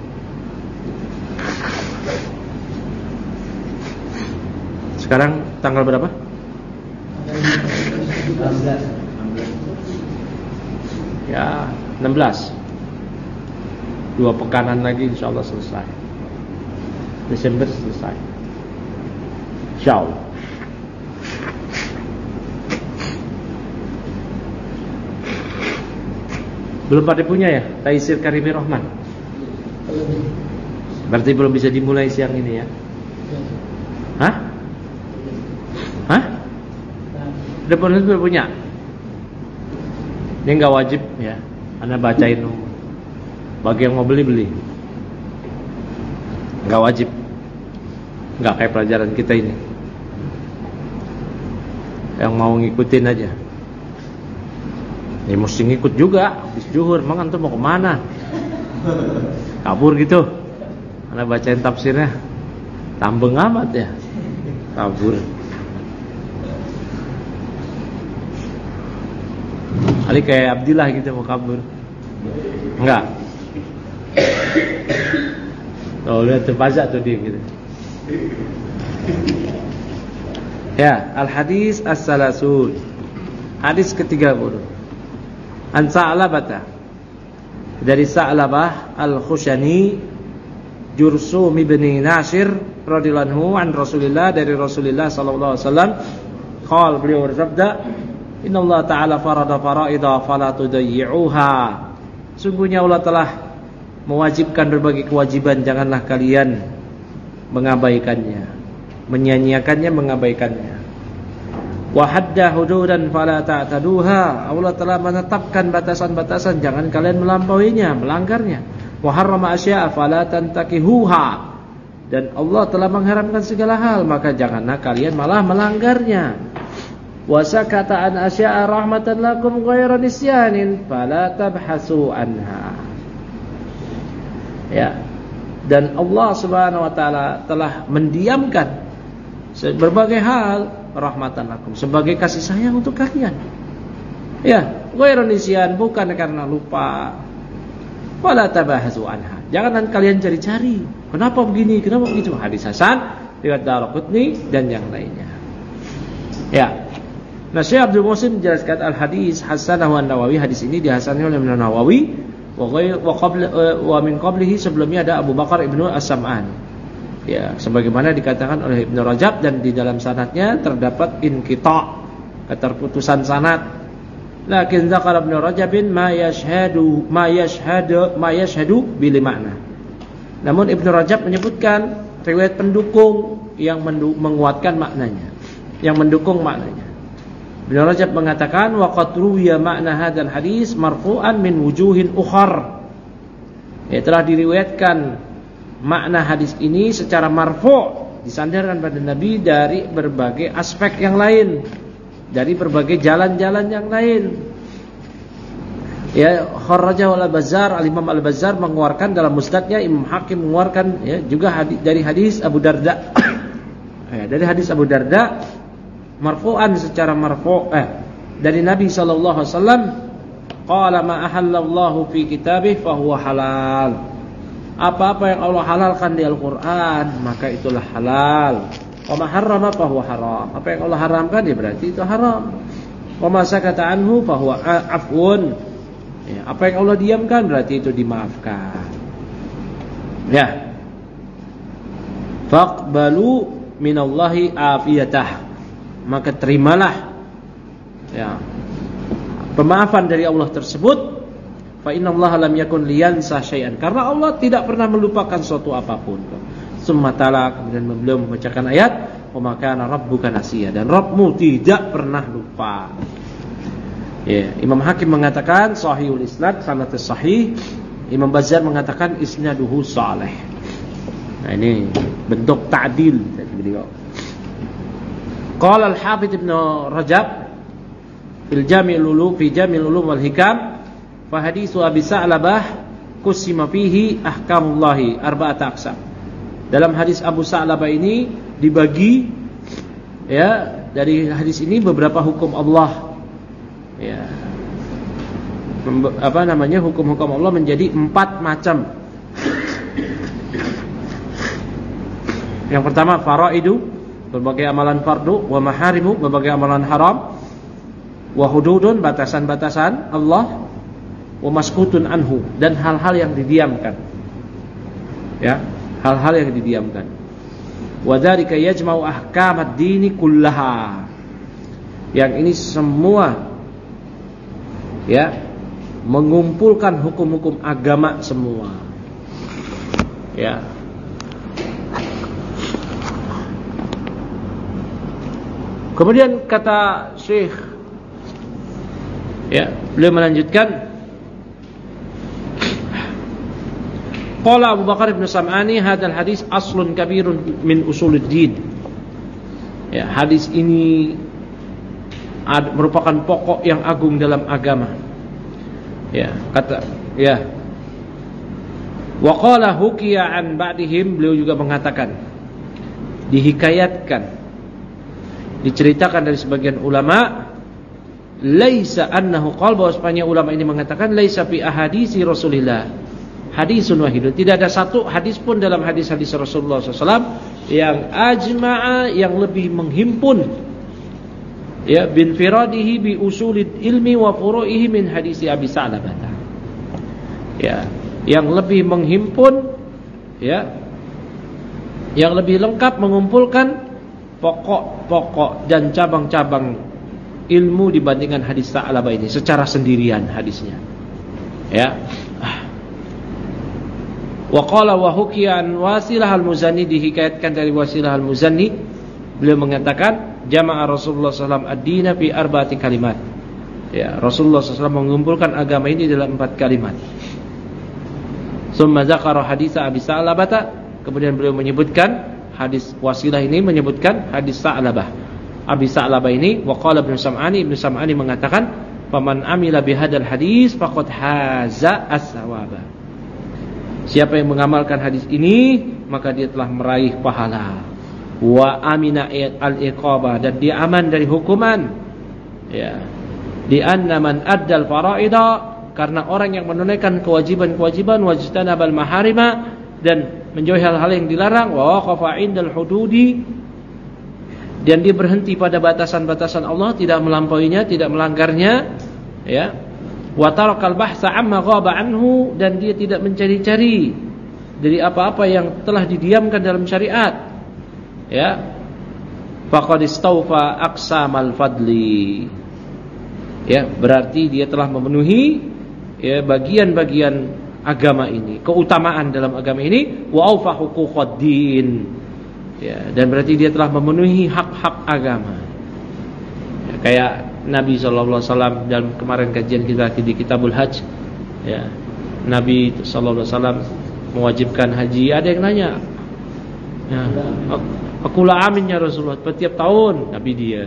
Sekarang tanggal berapa? enam belas. Ya, enam belas. Dua pekanan lagi insyaallah selesai. Desember selesai. Insyaallah. Belum pada punya ya Taisir Karimir Rahman? Berarti belum bisa dimulai siang ini ya? Hah? Hah? Udah pernah belum punya? Ini nggak wajib ya. Anda bacain bagi yang mau beli beli. Nggak wajib. Nggak kayak pelajaran kita ini. Yang mau ngikutin aja. Ya mesti ngikut juga. Habis zuhur, emang antum mau kemana? Kabur gitu. Anda bacain tafsirnya. Tambeng amat ya. Kabur. Ali kayak Abdillah gitu mau kabur. Enggak. Oh lihat terpajak tuh dia gitu. Ya, al-hadis as-salasul. Hadis ketiga puluh. An Sa'labah. Dari Sa'labah al-Khushani Jursum ibn Nasir radhiyallahu anhu an Rasulillah, dari Rasulullah sallallahu alaihi wasallam, qala, beliau bersabda, innallaha ta'ala farada faraida fala tudayyi'uha. Sungguhnya Allah telah mewajibkan berbagai kewajiban, janganlah kalian mengabaikannya, menyia-nyiakannya, mengabaikannya. Wa hadda hududan fala ta'taduha. Allah telah menetapkan batasan-batasan, jangan kalian melampauinya, melanggarnya. Wa harrama asya'a fala tantakihuha. Dan Allah telah mengharamkan segala hal, maka janganlah kalian malah melanggarnya. Wa sakata an asya'a rahmatan lakum ghairu nisyanin fala tabhasu anha. Ya. Dan Allah Subhanahu wa taala telah mendiamkan berbagai hal rahmatan lakum, sebagai kasih sayang untuk kalian. Ya, ghairu nisyan, bukan karena lupa. Fala tabhasu anha. Jangan kalian cari-cari. Kenapa begini? Kenapa begitu? Hadis hasan riwayat Daraqutni dan yang lainnya. Ya. Nah, Syekh Abdul Muhsin menjelaskan al-hadis hasanahu an-Nawawi. Hadis ini dihasankan oleh Imam Nawawi wa ghayr wa qabla wa min qablihi, sebelumnya ada Abu Bakar Ibnu As-Sam'an. Ya, sebagaimana dikatakan oleh Ibnu Rajab, dan di dalam sanadnya terdapat inqita', keterputusan sanad. Lakin dzakara Ibnu Rajabin ma yashhadu ma yashhadu ma yashhadu bil ma'na. Namun Ibnu Rajab menyebutkan riwayat pendukung yang menguatkan maknanya, yang mendukung maknanya. Ibnu Rajab mengatakan wa qad ruwiya ma'na hadzal hadis marfu'an min wujuhin ukhar. Ya, telah diriwayatkan makna hadis ini secara marfu', disandarkan pada Nabi dari berbagai aspek yang lain, dari berbagai jalan-jalan yang lain. Ya, kharrajahu al-Bazzar, al-Imam al-Bazzar mengeluarkan dalam musnadnya, Imam Hakim mengeluarkan ya juga hadis, dari hadis Abu Darda. Ya, dari hadis Abu Darda marfu'an, secara marfu' eh dari Nabi sallallahu alaihi wasallam, qala ma ahallallahu fi kitabih fa huwa halal. Apa-apa yang Allah halalkan di Al-Qur'an maka itulah halal. Wa ma harrama fa huwa haram. Apa yang Allah haramkan ya berarti itu haram. Wa ma sakata anhu fa huwa afwun. Ya, apa yang Allah diamkan berarti itu dimaafkan. Ya. Faqbalu minallahi afiyatah. Maka terimalah ya pemaafan dari Allah tersebut. Fa innallaha lam yakun liyansa syai'an. Karena Allah tidak pernah melupakan suatu apapun. Summa ta'ala, kemudian beliau membacakan ayat, wa ma kana rabbuka nasiya, dan Rabbmu tidak pernah lupa. Ya, Imam Hakim mengatakan sahihul isnad, sanad sahih. Imam Bazzar mengatakan isnaduhu salih. Nah, ini bentuk ta'dil dari beliau. Qala al-Hafidz Ibnu Rajab fil Jami'ul Ulum fi Jami'ul Ulum wal Hikam, fa haditsu Abi Sa'labah qusima fihi ahkamullahi arba'ata aqsam. Dalam hadis Abu Sa'labah ini dibagi ya, dari hadis ini beberapa hukum Allah. Ya, apa namanya, hukum-hukum Allah menjadi empat macam. Yang pertama faraidu, berbagai amalan fardu, wa maharimu, berbagai amalan haram, wa hududun, batasan-batasan Allah, wa maskutun anhu, dan hal-hal yang didiamkan. Ya, hal-hal yang didiamkan. Wa dzalika yajma'u ahkamad dini kullaha. Yang ini semua ya mengumpulkan hukum-hukum agama semua. Ya. Kemudian kata Syekh, ya, beliau melanjutkan, qala Abu Bakar Ibnu Sam'ani, hadzal hadis aslun kabirun min usuluddin. Ya, hadis ini merupakan pokok yang agung dalam agama. Ya, kata ya. Wa qala hukiya an ba'dihim, beliau juga mengatakan, dihikayatkan, diceritakan dari sebagian ulama, laisa annahu qala, bahwasanya ulama ini mengatakan laisa fi ahadisi Rasulillah hadisun wahidun, tidak ada satu hadis pun dalam hadis-hadis Rasulullah sallallahu alaihi wasallam yang ajma'a, yang lebih menghimpun ya bin firadihi bi usulid ilmi wa furu'ihi min hadisi Abi Sa'labah. Ya, yang lebih menghimpun ya, yang lebih lengkap mengumpulkan pokok-pokok dan cabang-cabang ilmu dibandingkan hadis Sa'labah ini secara sendirian hadisnya. Ya. Wa qala wa hukiya an Wasilah al-Muzanni, dihikayatkan dari Wasilah al-Muzanni, beliau mengatakan jama'a Rasulullah sallallahu alaihi wasallam ad-dina fi arba'ati kalimat. Ya, Rasulullah sallallahu alaihi wasallam mengumpulkan agama ini dalam empat kalimat. Summa dzakara hadits Abi Sa'labah, kemudian beliau menyebutkan hadis Wasilah ini, menyebutkan hadis Sa'labah. Abi Sa'labah ini, wa qala Ibnu Sam'ani, Ibnu Sam'ani mengatakan, "Faman amila bihadzal hadis faqad haza as-sawaba." Siapa yang mengamalkan hadis ini, maka dia telah meraih pahala. Wa amina al-iqabah, dan dia aman dari hukuman. Ya. Di anna man addal fara'ida, karena orang yang menunaikan kewajiban-kewajiban, wajtanabal maharima, dan menjauhi hal-hal yang dilarang, wa waqafa indal hududi, dan dia berhenti pada batasan-batasan Allah, tidak melampauinya, tidak melanggarnya, ya. Wa tarakal bahsa amma ghaba anhu, dan dia tidak mencari-cari dari apa-apa yang telah didiamkan dalam syariat, ya. Faqad istawfa aqsamal fadli, ya, berarti dia telah memenuhi, ya, bagian-bagian agama ini, keutamaan dalam agama ini. Wa aufa huquqad-din, ya, dan berarti dia telah memenuhi hak-hak agama, ya, kayak Nabi sallallahu alaihi wasallam dalam kemarin kajian kita di Kitabul Hajj, ya, Nabi sallallahu alaihi wasallam mewajibkan haji. Ada yang nanya, ya, akulah amin ya Rasulullah, setiap tahun. Nabi dia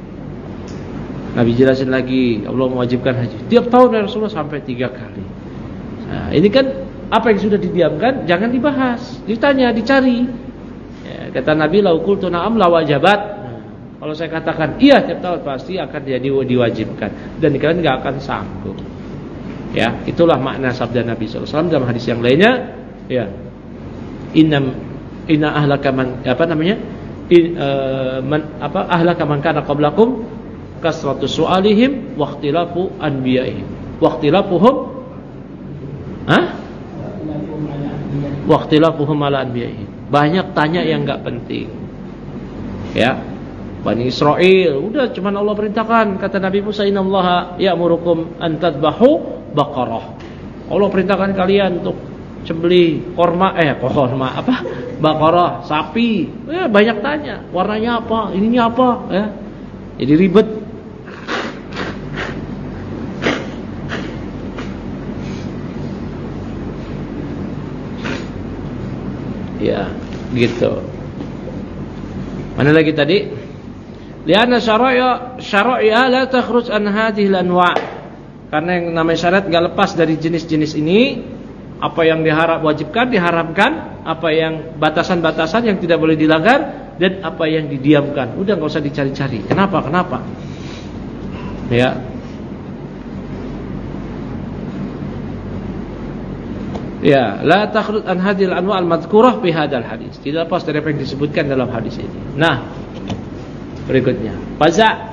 Nabi jelasin lagi, Allah mewajibkan haji tiap tahun ya Rasulullah, sampai tiga kali. Nah, ini kan apa yang sudah didiamkan jangan dibahas, ditanya, dicari. Ya, kata Nabi, lau qultu na'am la wajabat. Nah, kalau saya katakan iya tiap tahun, pasti akan jadi diwajibkan, dan kalian enggak akan sanggup. Ya, itulah makna sabda Nabi sallallahu alaihi wasallam dalam hadis yang lainnya, ya. Inna inna ahlaka man, apa namanya? In, uh, man, apa ahlaka man kana qablakum kasratu su'alihim wa ikhtilafu anbiya'ihim wa ikhtilafuhum Hah? Wa ikhtilafuhum ala anbiya'ihim. Banyak tanya yang enggak penting. Ya. Bani Israel, udah cuman Allah perintahkan, kata Nabi Musa, innallaha ya'murukum an tadbahu baqarah. Allah perintahkan kalian untuk sembelih korma eh korma apa? Baqarah, sapi. Eh, banyak tanya, warnanya apa? Ininya apa? Ya. Jadi ribet. Ya, gitu. Mana lagi tadi? Lianna syara'a syara'a la takhruj an hadhihi al-anwa'. Karena yang namanya syariat enggak lepas dari jenis-jenis ini. Apa yang diharap wajibkan, diharamkan, apa yang batasan-batasan yang tidak boleh dilanggar, dan apa yang didiamkan. Udah enggak usah dicari-cari. Kenapa? Kenapa? Ya. Ya, la takhruj an hadhil anwa' al-madhkurah fi hadzal hadis. Tidak lepas dari apa yang disebutkan dalam hadis ini. Nah, berikutnya, faza.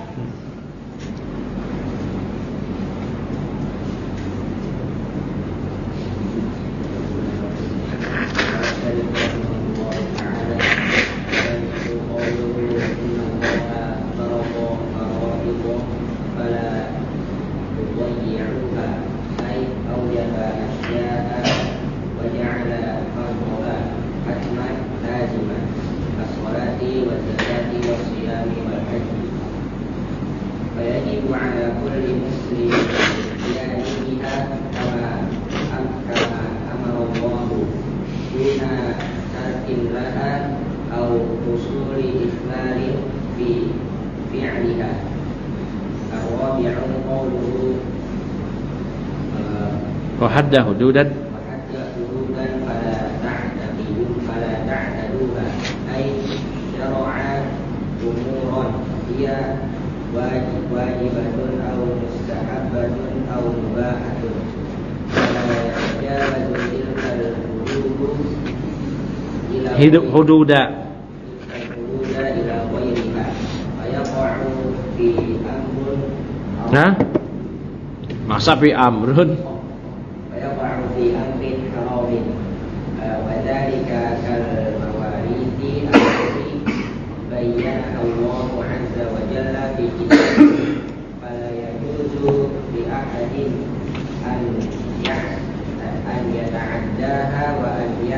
Wahadda hududan wahadda hududan fala ta'tadu fala ta'taduha ay syara'a umuran hiya wajib wajibatun aw mustahabbatun aw mubahatun fala yajazu tilkal hudud ila hidup hududa hududa ila ghairiha wa yaqa'u fi amrun. Nah, masa fi amrun في أمر حرام وذلك كالمواريث التي بينها الله عز وجل في كتابه فلا يجوز لأحد أن أن يتعداها وأن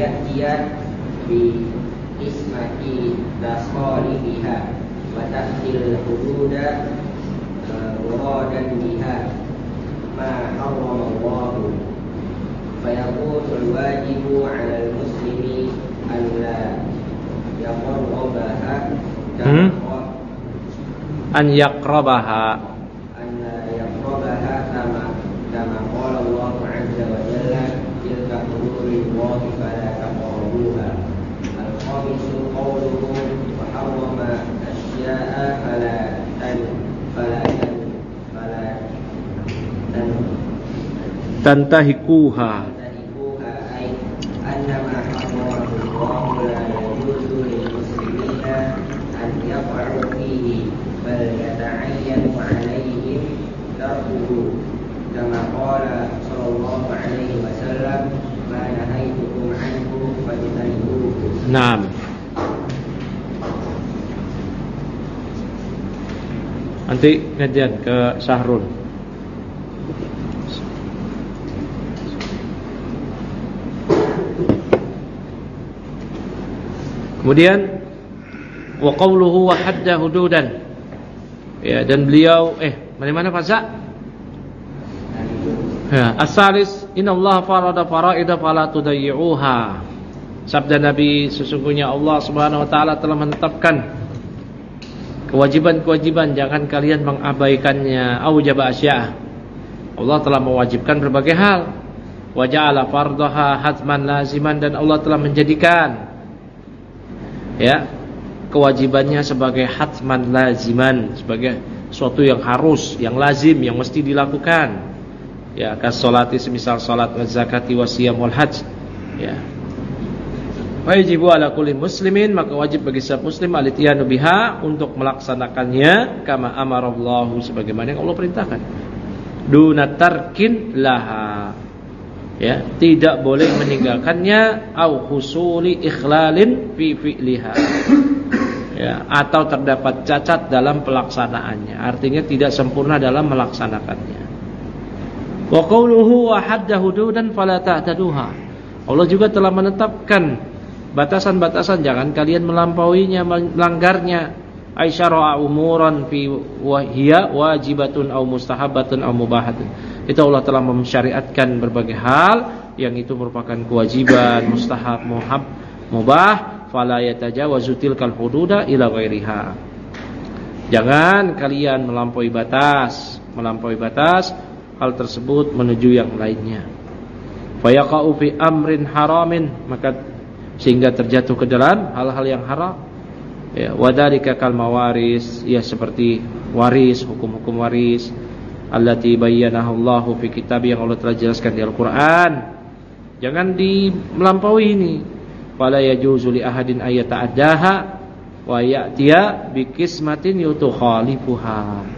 ya'tiya bi ismati tasalihiha wa ta'til hududa muradan biha ma harrama Allah fa yakunu al-wajibu 'ala al-muslimi an la yaqrabaha hmm? an yaqrabaha an la yaqrabaha kama kama qala Allah 'azza wa jalla tilka hududullahi fala taqrabuha al-khamisu qawluhu wa harrama asya'a fala tan fala tan fala tan tantahikuha tantahikuha ay annama harrama Allah la yajuzu lil muslimina an yaqa'u fihi bal yata'ayyanu 'alaihim tarkuhu kama qala sallallahu alaihi wasallam ma nahaitukum 'anhu fajtanibuhu. Naam. Nanti kajian ke Syahrul. Kemudian wa qawluhu wa hadda hududan. Ya, dan beliau eh dari mana Pak Za? Ya, as-salis innallaha farada faraida fala tudayyi'uha. Sabda Nabi, sesungguhnya Allah Subhanahu wa taala telah menetapkan kewajiban-kewajiban, jangan kalian mengabaikannya. Aujaba asya'. Allah telah mewajibkan berbagai hal. Wa ja'ala fardaha hatman laziman, dan Allah telah menjadikan ya kewajibannya sebagai hatman laziman, sebagai suatu yang harus, yang lazim, yang mesti dilakukan. Ya, kas salati semisal salat, wa zakati, wa siyam wal hajj. Ya. Wajibu ala kulli muslimin, maka wajib bagi setiap muslim al-ityanu biha, untuk melaksanakannya kama amarallahu, sebagaimana yang Allah perintahkan. Duna tarkin laha. Ya, tidak boleh meninggalkannya au husuli ikhlalin fi fi'liha. Ya, atau terdapat cacat dalam pelaksanaannya. Artinya tidak sempurna dalam melaksanakannya. Wa qawluhu wa hadda hududan fala ta'taduha. Allah juga telah menetapkan batasan-batasan, jangan kalian melampauinya, melanggarnya. Aisyara umuran fi wahiyya wajibatun au mustahabatun au mubahatun. Itu Allah telah mensyariatkan berbagai hal yang itu merupakan kewajiban, mustahab, muhab, mubah. Fala yatajawazu tilkal hududa ila ghairiha. Jangan kalian melampaui batas, melampaui batas hal tersebut menuju yang lainnya. Fayaqa'u fi amrin haramin, maka sehingga terjatuh ke dalam hal-hal yang haram. Ya, wadhalika kal mawaris, ya seperti waris, hukum-hukum waris. Allati bayyanahu Allahu fi kitab, yang Allah telah jelaskan di Al-Qur'an. Jangan di melampaui ini. Fala yajuzu li ahadin ayata'addaha wa ya'tiya bi qismatin yutukhalifuha.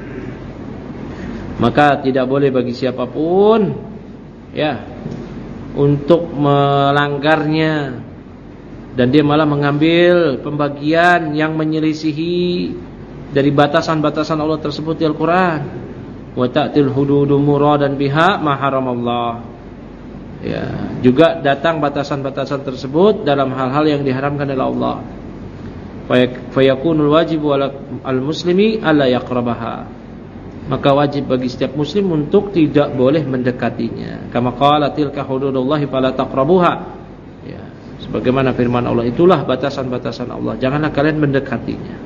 Maka tidak boleh bagi siapapun ya untuk melanggarnya, dan dia malah mengambil pembagian yang menyelisihi dari batasan-batasan Allah tersebut di Al-Qur'an. Wa ta'til hududu muradan biha ma haramallah. Ya, juga datang batasan-batasan tersebut dalam hal-hal yang diharamkan oleh Allah. Fa yakunul wajibu al muslimi alla yaqrabaha. Maka wajib bagi setiap muslim untuk tidak boleh mendekatinya. Kama qala tilka hududullahi fala taqrabuha. Ya, sebagaimana firman Allah, itulah batasan-batasan Allah, janganlah kalian mendekatinya.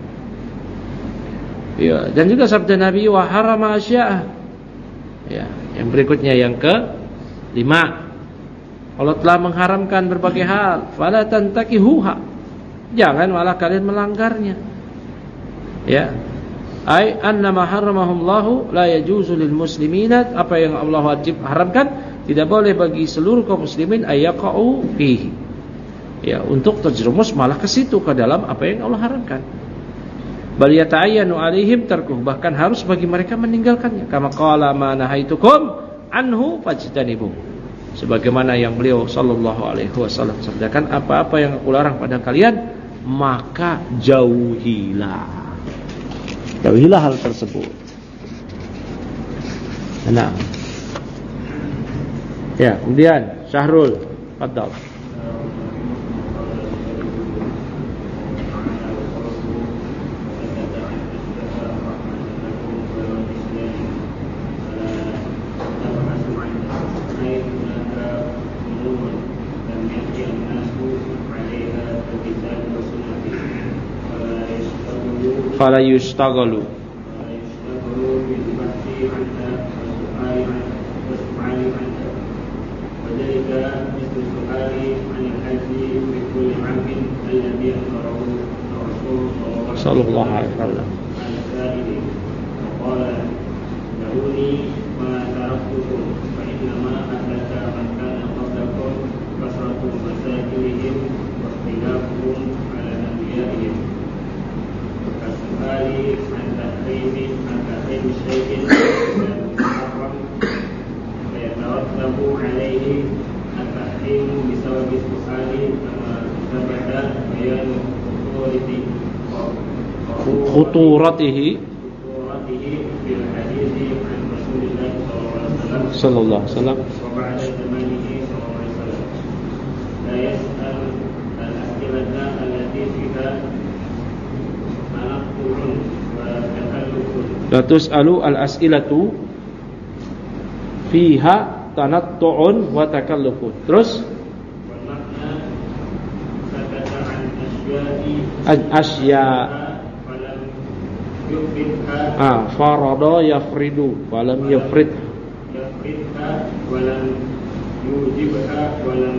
Ya, dan juga sabda Nabi wa harama asya'a. Ya, yang berikutnya yang ke lima, Allah telah mengharamkan berbagai hal. Fala tantakihuha. Jangan malah kalian melanggarnya. Ya. Ai annama harramahullahu la yajuzu lil muslimina, apa yang Allah wajib haramkan tidak boleh bagi seluruh kaum muslimin ayaqau fihi. Ya, untuk terjerumus malah ke situ, ke dalam apa yang Allah haramkan. Bal yata'ayyanu alaihim tarkuh, bahkan harus bagi mereka meninggalkannya. Kama qala ma nahaitukum anhu fajtanibuh. Sebagaimana yang beliau sallallahu alaihi wasallam sabdakan, apa-apa yang aku larang pada kalian, maka jauhilah. Jauhilah hal tersebut. Nah. Ya, kemudian Syahrul, fadhal. fala yustaghalu ولا يشتغل بالبحث عنها والسؤال عنها والسؤال عنها وذلك مثل السؤال عن الحج في كل عام الذي أمره الرسول صلى الله عليه وسلم عن السائل وقال دعوني ما تركتكم فإنما أهلك من كان قبلكم كثرة مساكنهم واختلافهم على أنبيائهم كالسؤال عن تحريم عن تحريم شيء محرم فيترتب عليه التحريم بسبب السؤال كما ثبت بيان خطورته خطورته خطورته في الحديث عن رسول الله صلى الله عليه وسلم وبعد زمانه صلى الله عليه وسلم لا يسأل الأسئلة التي فيها تنقل وتكلف la tus'alu al-as'ilatu fiha tanattu'un wa takallufun. Terus والمعنى سكت عن أشياء asya فلم يفردها ah farada yafridu falam yafrid يفردها ولم يوجبها ولم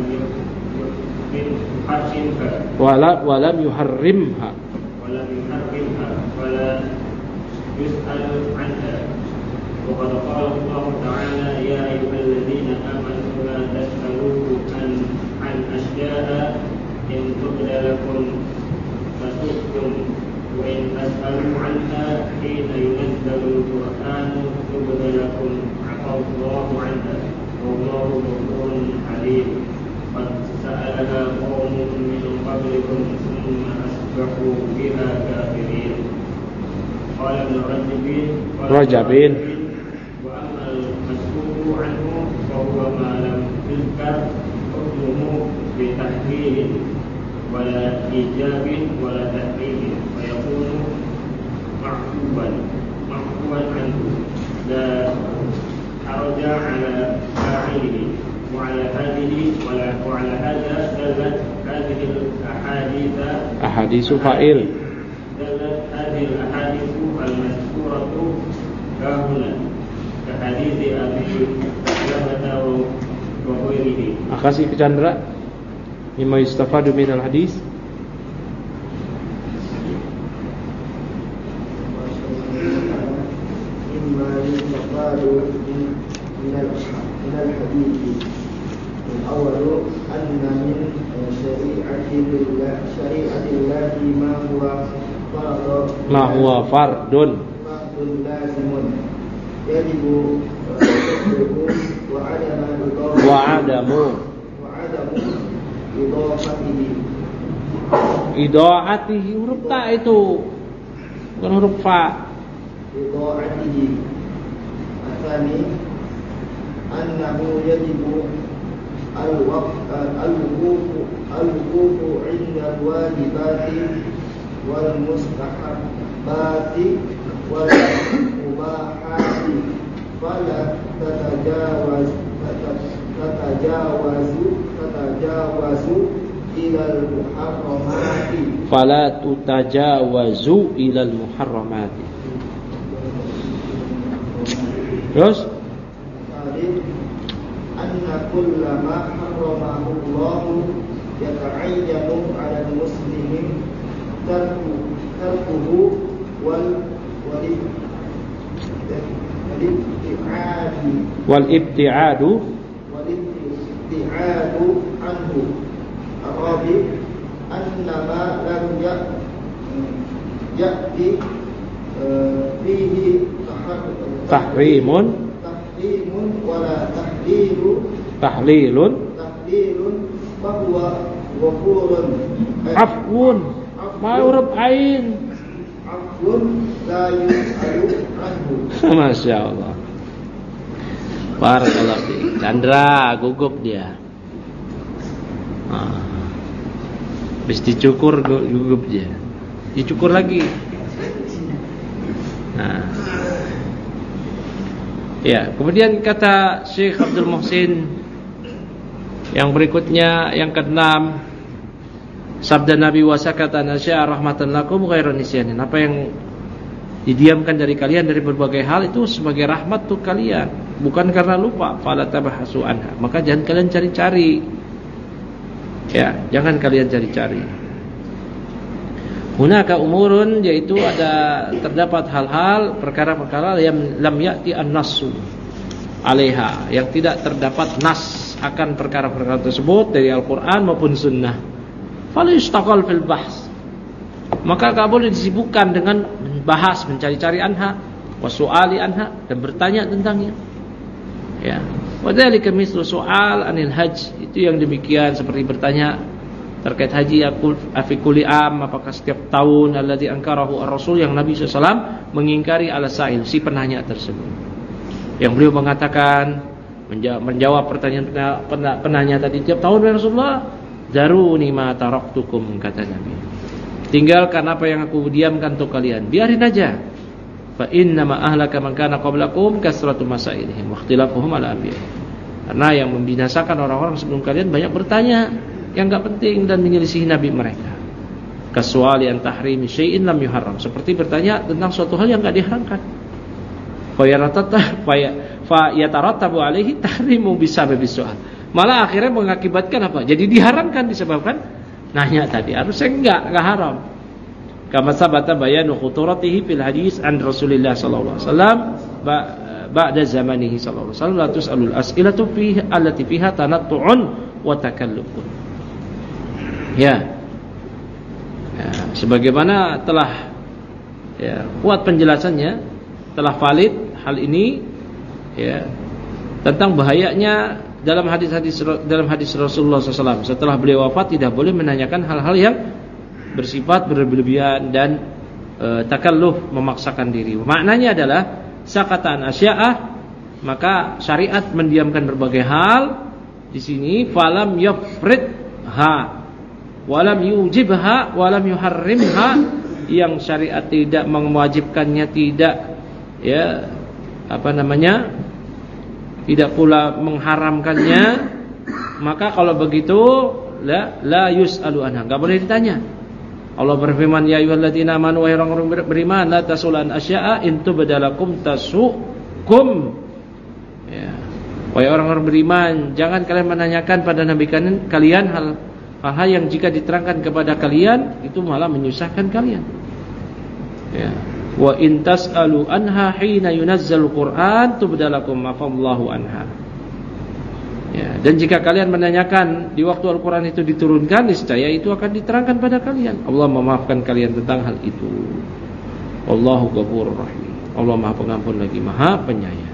يحرمها wala walam yuharrimha ولم يحرمها ولا يسأل عنها وقد قال الله تعالى يا أيها الذين آمنوا لا تسألوا عن عن أشياء إن تبد لكم تسؤكم وإن تسألوا عنها حين ينزل القرآن تبد لكم عفى الله عنها والله غفور حليم قد سألها قوم من قبلكم ثم أصبحوا بها كافرين قال ابن رجب رجبين وأما المسؤول عنه فهو ما لم يذكر حكمه بتحويل ولا إيجاب ولا تحريم فيكون معفوا معفوا عنه لا حرج على فاعله وعلى هذه وعلى هذا دلت هذه الأحاديث ahadisu fa'il دلت هذه الأحاديث المذكورة هنا كحديث أبي سلمة وغيره. makasih ke Chandra mimma yustafadu minal hadis. مما يستفاد من من الحديث الأول أن من شريعة الله شريعة الله ما هو فرض ma huwa fardun فرض لازم يجب تطبيقه وعدم إضافة wa adamu وعدم إضافته idaatihi huruf ta itu bukan huruf fa. إضاعته. الثاني أنه يجب الوقف الوقوف الوقوف عند الواجبات والمستحبات والمباحات فلا تتجاوز تتجاوز تتجاوز إلى المحرمات Fala tutajawazu ilal muharramati. Terus الثالث أن كل ما حرمه الله يتعين على المسلم تركه تركه وال والابتعاد wal ibtiadu والابتعاد عنه. الرابع أن ما لم يأتي فيه tahrimun تحريم ولا تحليل tahlilun تحليل فهو غفور afwun ma huruf ain. عفو لا يسأل عنه. Masya Allah. Barakallahu fiik. Chandra gugup dia. Ah. Habis dicukur gugup dia. Dicukur lagi. Nah. Ya, kemudian kata Syekh Abdul Muhsin yang berikutnya yang keenam, sabda Nabi wasakata nasya rahmatan lakum ghairu nisyanin. Apa yang didiamkan dari kalian dari berbagai hal itu sebagai rahmat untuk kalian, bukan karena lupa. Fala tabahasu anha, maka jangan kalian cari-cari. Ya, jangan kalian cari-cari. Hunaka umurun, yaitu ada terdapat hal-hal perkara-perkara yang lam ya'ti an-nassu 'alaiha, yang tidak terdapat nas akan perkara-perkara tersebut dari Al-Qur'an maupun sunnah. Fala yustaqal fil bahs, maka enggak boleh disibukkan dengan bahas, mencari-cari anha, wasu'ali anha, dan bertanya tentangnya. Ya, wadzalika mislu su'al anil hajj, itu yang demikian seperti bertanya terkait haji afikuli am, apakah setiap tahun alladzi angkarahu ar-rasul, yang Nabi sallallahu alaihi wasallam mengingkari ala sa'il, si penanya tersebut, yang beliau mengatakan menjawab, menjawab pertanyaan penanya tadi tiap tahun, ya Rasulullah, daruni ma taraktukum, kata Nabi, tinggalkan apa yang aku diamkan untuk kalian, biarin aja. Fa inna ma ahlaka man kana qablakum kasratu masailihim wa ikhtilafuhum ala anbiya, karena yang membinasakan orang-orang sebelum kalian banyak bertanya yang enggak penting dan menyelisihi nabi mereka. Kasuali an tahrimi syai'in lam yuharram, seperti bertanya tentang suatu hal yang enggak diharamkan. Fa yaratata fa yatarattabu alaihi tahrimu bisababi su'al, malah akhirnya mengakibatkan apa? Jadi diharamkan disebabkan nanya tadi. Harusnya enggak, enggak haram. Kama sabata bayanu khuturatihi fil hadis an Rasulillah sallallahu alaihi wasallam ba'da zamanihi sallallahu alaihi wasallam, la tus'alul as'ilatu fihi allati fiha tanattu'un wa takallufun. Ya. Ya, sebagaimana telah ya, kuat penjelasannya, telah valid hal ini ya, tentang bahayanya dalam hadis-hadis dalam hadis Rasulullah sallallahu alaihi wasallam setelah beliau wafat, tidak boleh menanyakan hal-hal yang bersifat berlebihan dan e, takalluf, memaksakan diri. Maknanya adalah sakatan asya'ah, maka syariat mendiamkan berbagai hal di sini. Falam yafridha walam yujibha walam yuharrimha, yang syariat tidak mewajibkannya, tidak ya apa namanya tidak pula mengharamkannya, maka kalau begitu la la yus'alu anha, enggak boleh ditanya. Allah berfirman, ya ayyuhalladzina amanu, wahai orang-orang beriman, la tasulan asya'a in tubdalakum tasukum. Ya. Wahai orang-orang beriman, jangan kalian menanyakan pada nabi kalian hal hal yang jika diterangkan kepada kalian itu malah menyusahkan kalian. Ya. Wa in tas'alu anha hina yunazzalul Qur'an tubdalakum afallahu anha. Ya, dan jika kalian menanyakan di waktu Al-Quran itu diturunkan, niscaya itu akan diterangkan pada kalian. Allah memaafkan kalian tentang hal itu. Wallahu ghafurur rahim. Allah Maha Pengampun lagi Maha Penyayang.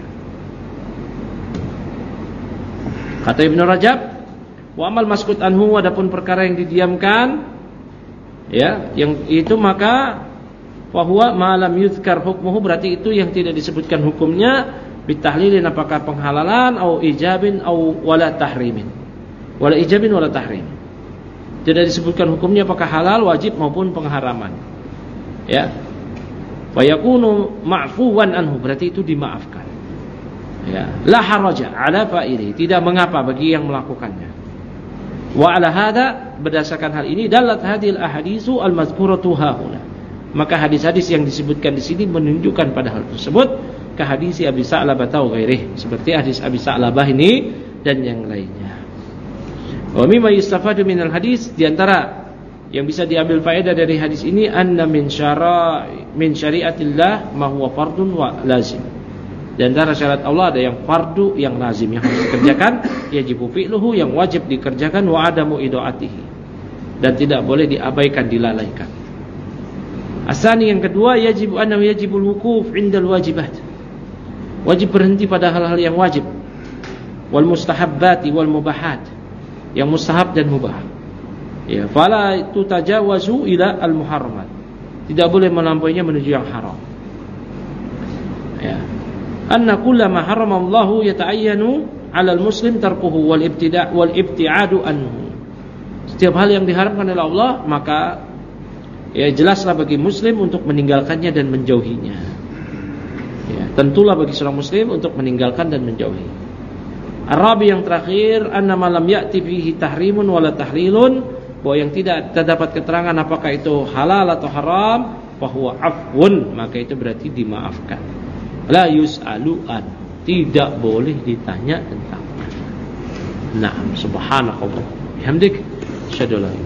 Kata Ibnu Rajab, wa amal maskut anhu, adapun perkara yang didiamkan, ya, yang itu maka wa huwa ma lam yuzkar hukmuhu, berarti itu yang tidak disebutkan hukumnya, bitahlilin, apakah penghalalan, au ijabin, au wala tahrimin, wala ijabin wala tahrim, tidak disebutkan hukumnya apakah halal, wajib maupun pengharaman. Ya, wa yakunu ma'fuwan anhu, berarti itu dimaafkan. Ya, la haraja ala fa'ili, tidak mengapa bagi yang melakukannya. Wa ala hada, berdasarkan hal ini, dalat hadhil ahadisu al-mazkuratu hahuna, maka hadis-hadis yang disebutkan di sini menunjukkan pada hal tersebut. Ka hadis Abi Sa'labah atau ghairih, seperti hadis Abi Sa'labah ini dan yang lainnya. Wa mimma yustafadu minal hadis, di antara yang bisa diambil faedah dari hadis ini, anna min syara min syariatillah ma huwa fardun wa lazim. Di antara syariat Allah ada yang fardu, yang lazim, yang harus dikerjakan, yajibu fi'luhu, yang wajib dikerjakan, wa adamu idaatihi, dan tidak boleh diabaikan, dilalaikan. Asani, yang kedua, yajibu annahu yajibul wukuf indal wajibat, wajib berhenti pada hal-hal yang wajib, wal mustahabbati wal mubahat, yang mustahab dan mubah. Ya, fala tutajawazu ila al muharramat, tidak boleh melampauinya menuju yang haram. Ya, anna kullama haramallahu yata'ayyanu 'ala al muslim tarkuhu wal ibtida' wal ibti'adu anhu. Setiap hal yang diharamkan oleh Allah, maka ya jelaslah bagi muslim untuk meninggalkannya dan menjauhinya. Ya, tentulah bagi seorang muslim untuk meninggalkan dan menjauhi. Arabi, yang terakhir, annama lam ya'ti fihi tahrimun wala tahlilun, bahwa yang tidak terdapat keterangan apakah itu halal atau haram, fahuwa afwun, maka itu berarti dimaafkan. La yus'alu an, tidak boleh ditanya tentang. Naam, subhanakallah bihamdik, asyhadu an la